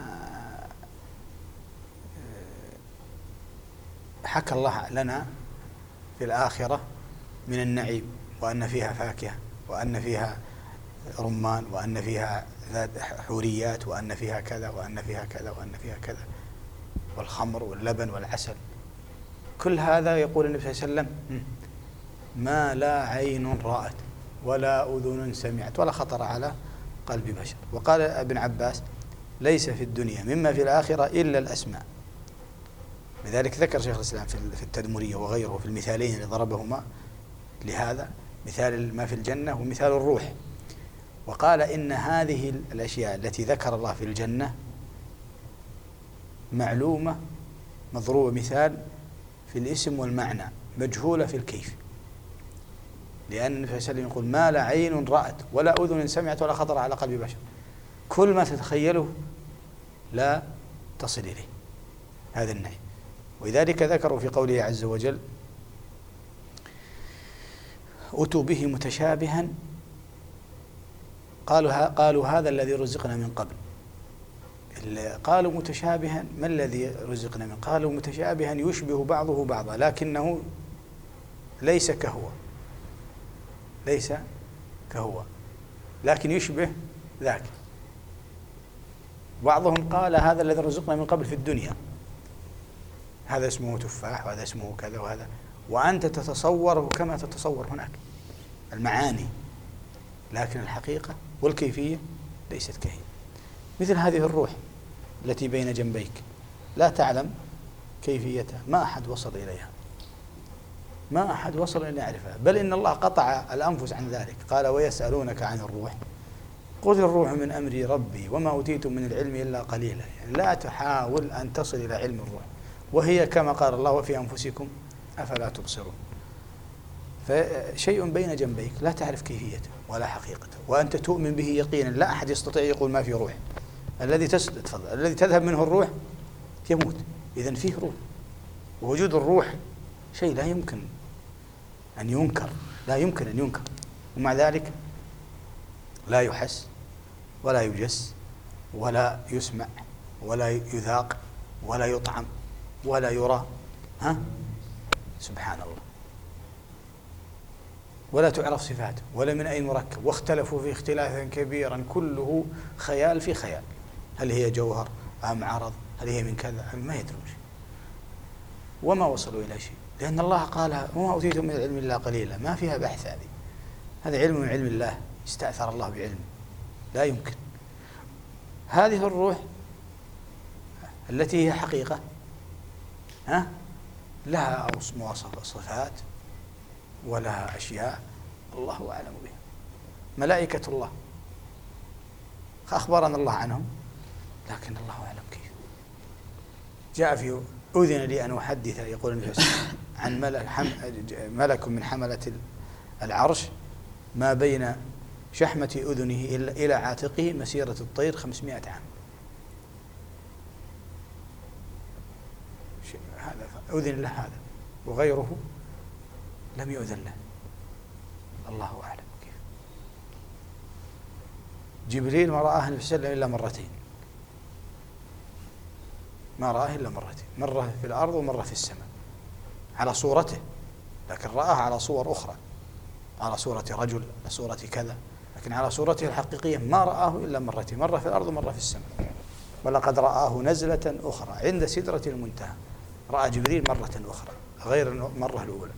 حكى الله لنا في الآخرة من النعيم، وأن فيها فاكهة، وأن فيها رمان، وأن فيها حوريات، وأن فيها كذا، وأن فيها كذا، وأن فيها كذا، والخمر واللبن والعسل. كل هذا يقول النبي صلى الله عليه وسلم ما لا عين رأت ولا أذن سمعت ولا خطر على قلب بشر. وقال ابن عباس ليس في الدنيا مما في الآخرة إلا الأسماء. لذلك ذكر شيخ الإسلام في التدمرية وغيره في المثالين اللي ضربهما لهذا، مثال ما في الجنة ومثال الروح، وقال إن هذه الأشياء التي ذكر الله في الجنة معلومة مضروبة مثال في الاسم والمعنى، مجهولة في الكيف، لأن النبي صلى الله عليه وسلم يقول ما لا عين رأت ولا أذن سمعت ولا خطر على قلب بشر. كل ما تتخيله لا تصل إليه هذا النعيم. ولذلك ذكروا في قوله عز وجل أتوا به متشابها، قالوا هذا الذي رزقنا من قبل. قالوا متشابها، ما الذي رزقنا من؟ قالوا متشابها يشبه بعضه بعضا لكنه ليس كهو، ليس كهو لكن يشبه ذاك. بعضهم قال هذا الذي رزقنا من قبل في الدنيا، هذا اسمه تفاح وهذا اسمه كذا وهذا، وأنت تتصوره كما تتصور هناك المعاني، لكن الحقيقة والكيفية ليست كهي. مثل هذه الروح التي بين جنبيك لا تعلم كيفيتها، ما أحد وصل إليها، ما أحد وصل إلى يعرفها، بل إن الله قطع الأنفس عن ذلك. قال ويسألونك عن الروح قل الروح من أمر ربي وما أوتيتم من العلم إلا قليلا. يعني لا تحاول أن تصل إلى علم الروح، وهي كما قال الله وفي أنفسكم أفلا تبصرون. فشيء بين جنبيك لا تعرف كيفيته ولا حقيقته، وأنت تؤمن به يقينا، لا أحد يستطيع يقول ما في روح. الذي تذهب منه الروح يموت، إذن فيه روح، ووجود الروح شيء لا يمكن أن ينكر، لا يمكن أن ينكر، ومع ذلك لا يحس ولا يجس ولا يسمع ولا يذاق ولا يطعم ولا يرى، سبحان الله، ولا تعرف صفاته ولا من أين مركب، واختلفوا في اختلافا كبيرا كله خيال في خيال، هل هي جوهر أم عرض، هل هي من كذا، ما يدرون شيء وما وصلوا إلى شيء، لأن الله قال وما أوتيتم من العلم إلا قليلا، ما فيها بحث، هذا علم من علم الله، استأثر الله بعلمه، لا يمكن. هذه الروح التي هي حقيقة لها صفات ولها أشياء الله أعلم بها. ملائكة الله أخبرنا الله عنهم، لكن الله أعلم كيف. جاء في أذن لي أن أحدث، يقول النبي صلى الله عليه وسلم، عن ملك من حملة العرش ما بين شحمة أذنه إلى عاتقه مسيرة الطير 500 عام. هذا أذن له هذا، وغيره لم يؤذن له، الله أعلم كيف. جبريل ما رآه النبي صلى الله عليه وسلم إلا مرتين، ما رآه إلا مرتين، مرة في الأرض ومرة في السماء على صورته، لكن رآه على صور أخرى، على صورة رجل، على صورة كذا، لكن على صورته الحقيقية ما رآه إلا مرتين، مرة في الأرض ومرة في السماء. ولقد رآه نزلة أخرى عند سدرة المنتهى، رأى جبريل مرة أخرى غير المرة الأولى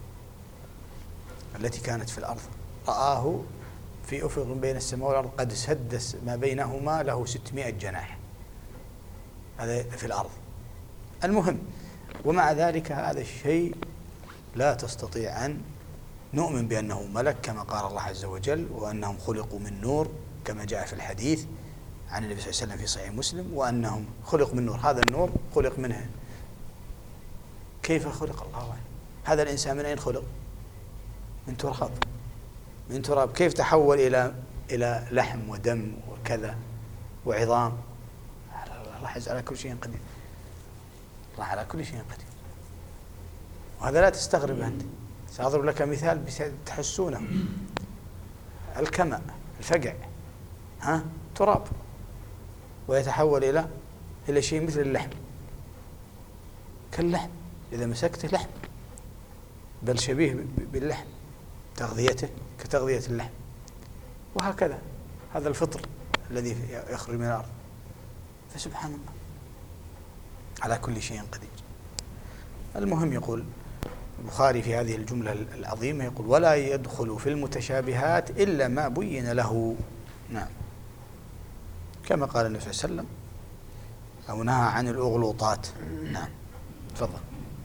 التي كانت في الأرض، رآه في أفق بين السماء والأرض قد سد ما بينهما له 600 جناح، هذا في الأرض. المهم، ومع ذلك هذا الشيء لا تستطيع أن نؤمن بأنه ملك كما قال الله عز وجل، وأنهم خلقوا من نور كما جاء في الحديث عن النبي صلى الله عليه وسلم في صحيح مسلم، وأنهم خلقوا من نور. هذا النور خلق منه، كيف خلق الله أعلم. هذا الإنسان من أين خلق؟ من تراب، من تراب، كيف تحول إلى لحم ودم وكذا وعظام؟ الله عز على كل شيء قدير، الله على كل شيء قدير. وهذا لا تستغرب أنت. سأضرب لك مثال تحسونه، الكمأ، الفقع، تراب، ويتحول إلى شيء مثل اللحم، كاللحم، إذا مسكته لحم، بل شبيه باللحم، تغذيته كتغذية اللحم. وهكذا هذا الفطر الذي يخرج من الأرض. فسبحان الله على كل شيء قدير. المهم، يقول البخاري في هذه الجملة العظيمة، يقول ولا يدخل في المتشابهات إلا ما بين له. نعم، كما قال النبي صلى الله عليه وسلم، أو نهى عن الأغلوطات. نعم، تفضل.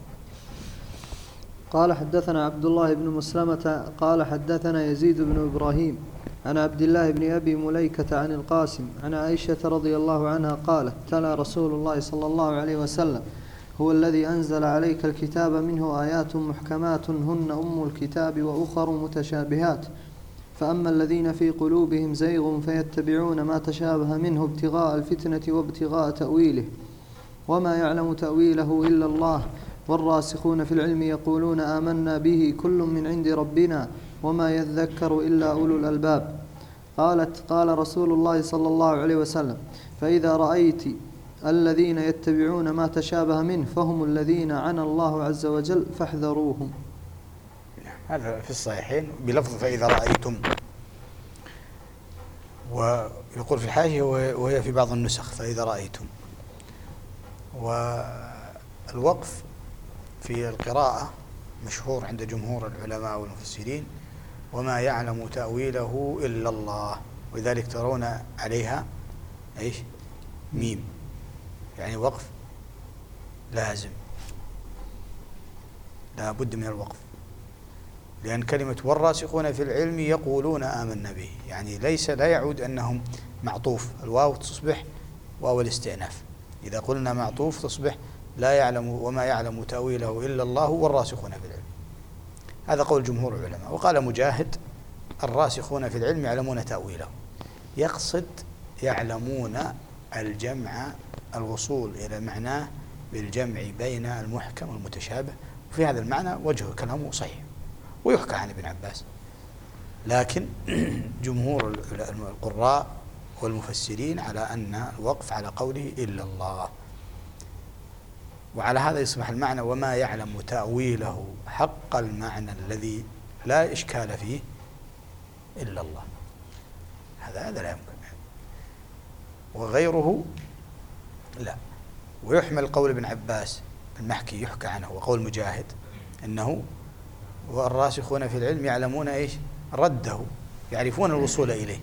قال حدثنا عبد الله بن مسلمة قال حدثنا يزيد بن إبراهيم عن عبد الله بن أبي مليكة عن القاسم عن عائشة رضي الله عنها قالت: تلا رسول الله صلى الله عليه وسلم: هو الذي أنزل عليك الكتاب منه آيات محكمات هن أم الكتاب وأخر متشابهات، فأما الذين في قلوبهم زيغ فيتبعون ما تشابه منه ابتغاء الفتنة وابتغاء تأويله، وما يعلم تأويله إلا الله، والراسخون في العلم يقولون آمنا به كل من عند ربنا وما يذكر إلا أولو الألباب. قالت: قال رسول الله صلى الله عليه وسلم: فإذا رأيت الذين يتبعون ما تشابه منه فهم الذين عنى الله عز وجل فاحذروهم. هذا في الصحيحين بلفظ فإذا رأيتم، ويقول في الحاشية وهي في بعض النسخ فإذا رأيتم. والوقف في القراءة مشهور عند جمهور العلماء والمفسرين: وما يعلم تأويله إلا الله، ولذلك ترون عليها إيش؟ ميم، يعني وقف لازم، لا بد من الوقف، لأن كلمة والراسخون في العلم يقولون آمنا به، يعني لا يعود أنهم معطوف، الواو تصبح واو الاستئناف، إذا قلنا معطوف تصبح لا يعلم وما يعلم تأويله إلا الله والراسخون في العلم. هذا قول جمهور العلماء. وقال مجاهد: الراسخون في العلم يعلمون تأويله، يقصد يعلمون الجمع، الوصول إلى معناه بالجمع بين المحكم والمتشابه. وفي هذا المعنى وجه كلامه صحيح، ويحكى عن ابن عباس، لكن جمهور القراء والمفسرين على أن الوقف على قوله إلا الله. وعلى هذا يصبح المعنى وما يعلم تأويله حق المعنى الذي لا إشكال فيه إلا الله. هذا لا يمكن، وغيره لا. ويحمل قول ابن عباس المحكي يحكى عنه وقول مجاهد أنه والراسخون في العلم يعلمون إيش رده، يعرفون الوصول إليه،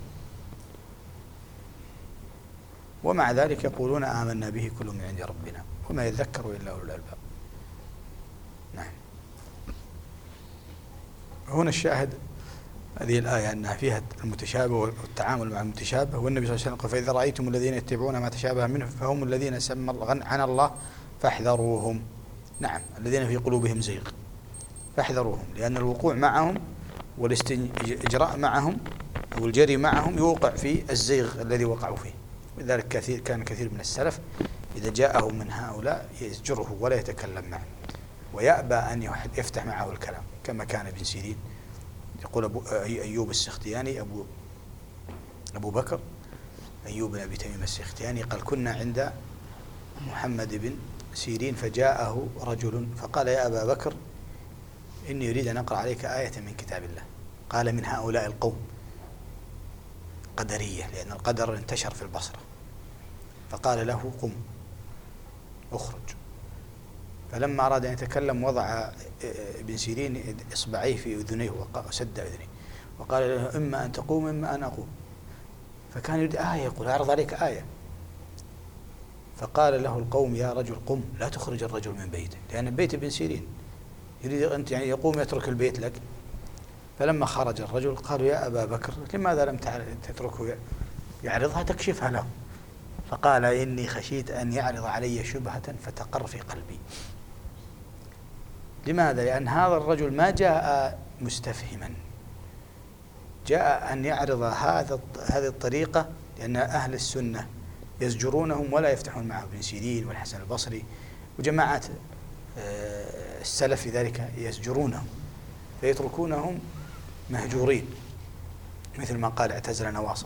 ومع ذلك يقولون آمنا به كل من عند ربنا وما يذكر إلا أولو الألباب. نعم. هنا الشاهد هذه الآية أنها فيها المتشابه والتعامل مع المتشابه، والنبي صلى الله عليه وسلم قال فإذا رأيتم الذين يتبعون ما تشابه منه فهم الذين سمى عن الله فاحذروهم. نعم، الذين في قلوبهم زيغ فاحذروهم، لأن الوقوع معهم والاستجراء معهم أو الجري معهم يوقع في الزيغ الذي وقعوا فيه. ولذلك كان كثير من السلف إذا جاءه من هؤلاء يزجره ولا يتكلم معه ويأبى أن يفتح معه الكلام، كما كان ابن سيرين. يقول أيوب السختياني أبو بكر أيوب بن أبي تميم السختياني قال كنا عند محمد بن سيرين فجاءه رجل فقال يا أبا بكر إني أريد أن أقرأ عليك آية من كتاب الله. قال من هؤلاء القوم قدرية، لأن القدر انتشر في البصرة. فقال له قم اخرج. فلما أراد أن يتكلم وضع ابن سيرين إصبعيه في أذنيه وسد أذنيه وقال له إما أن تقوم إما أن أقوم. فكان يريد آية، يقول أعرض عليك آية. فقال له القوم يا رجل قم لا تخرج الرجل من بيته، لأن بيت ابن سيرين يريد أنت يعني يقوم يترك البيت لك. فلما خرج الرجل قالوا يا أبا بكر لماذا لم تتركه يعرضها تكشفها له؟ فقال إني خشيت أن يعرض علي شبهة فتقر في قلبي. لماذا؟ لأن هذا الرجل ما جاء مستفهما، جاء أن يعرض هذه الطريقة، لأن أهل السنة يزجرونهم ولا يفتحون معه ابن سيرين والحسن البصري وجماعات السلف في ذلك يزجرونهم فيتركونهم مهجورين، مثل ما قال اعتزلنا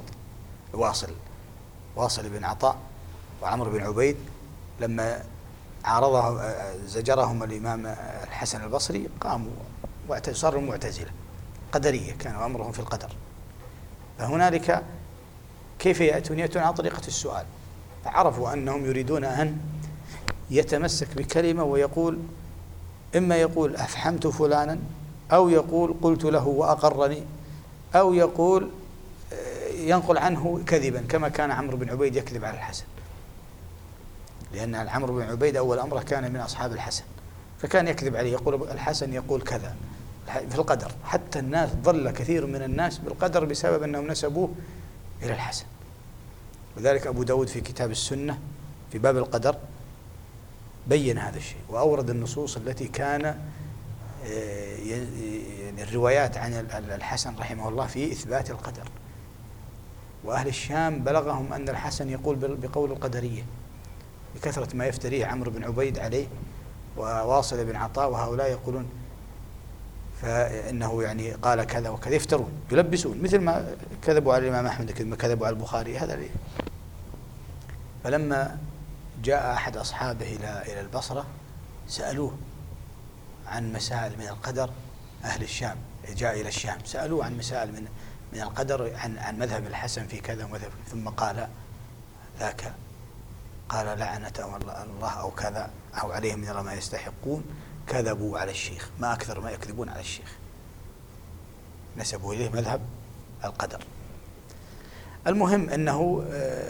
واصل بن عطاء وعمر بن عبيد لما عارضه زجرهم الإمام الحسن البصري قاموا وصاروا معتزلة قدرية، كانوا أمرهم في القدر. فهنالك كيف يأتون عن طريقة السؤال، فعرفوا أنهم يريدون أن يتمسك بكلمة ويقول إما يقول أفحمت فلانا أو يقول قلت له وأقرني أو يقول ينقل عنه كذبا كما كان عمرو بن عبيد يكذب على الحسن، لأن عمرو بن عبيد أول أمره كان من أصحاب الحسن فكان يكذب عليه، يقول الحسن يقول كذا في القدر. حتى الناس ضل كثير من الناس بالقدر بسبب أنهم نسبوه إلى الحسن. وذلك أبو داود في كتاب السنة في باب القدر بين هذا الشيء وأورد النصوص التي كان الروايات عن الحسن رحمه الله في إثبات القدر. وأهل الشام بلغهم أن الحسن يقول بقول القدرية بكثرة ما يفتريه عمرو بن عبيد عليه وواصل بن عطاء وهؤلاء يقولون فإنه يعني قال كذا وكذا، يفترون يلبسون مثل ما كذبوا على الإمام أحمد كما كذبوا على البخاري. هذا ليه؟ فلما جاء أحد أصحابه إلى البصرة سألوه عن مسائل من القدر، أهل الشام جاء إلى الشام سألوه عن مسائل من القدر عن مذهب الحسن في كذا ومذهب، ثم قال ذاك قال لعنة الله أو كذا أو عليهم من ما يستحقون كذبوا على الشيخ، ما أكثر ما يكذبون على الشيخ، نسبوا إليه مذهب القدر. المهم أنه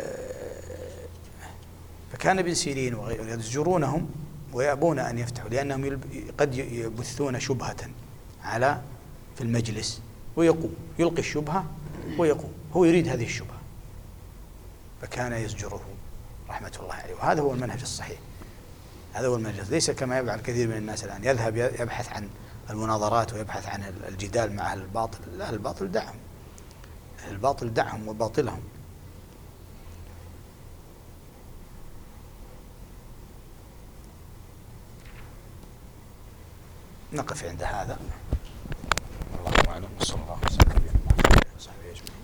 فكان ابن سيرين وغيره يزجرونهم ويأبون أن يفتحوا، لأنهم قد يبثون شبهة في المجلس ويقوم يلقي الشبهة ويقوم، هو يريد هذه الشبهة فكان يزجره رحمة الله عليه. وهذا هو المنهج الصحيح، هذا هو المنهج، ليس كما يفعل كثير من الناس الآن يذهب يبحث عن المناظرات ويبحث عن الجدال مع أهل الباطل. لا، الباطل دعهم، الباطل دعهم وباطلهم. نقف عند هذا، والله أعلم، صلى الله عليه وسلم وصحبه أجمعين.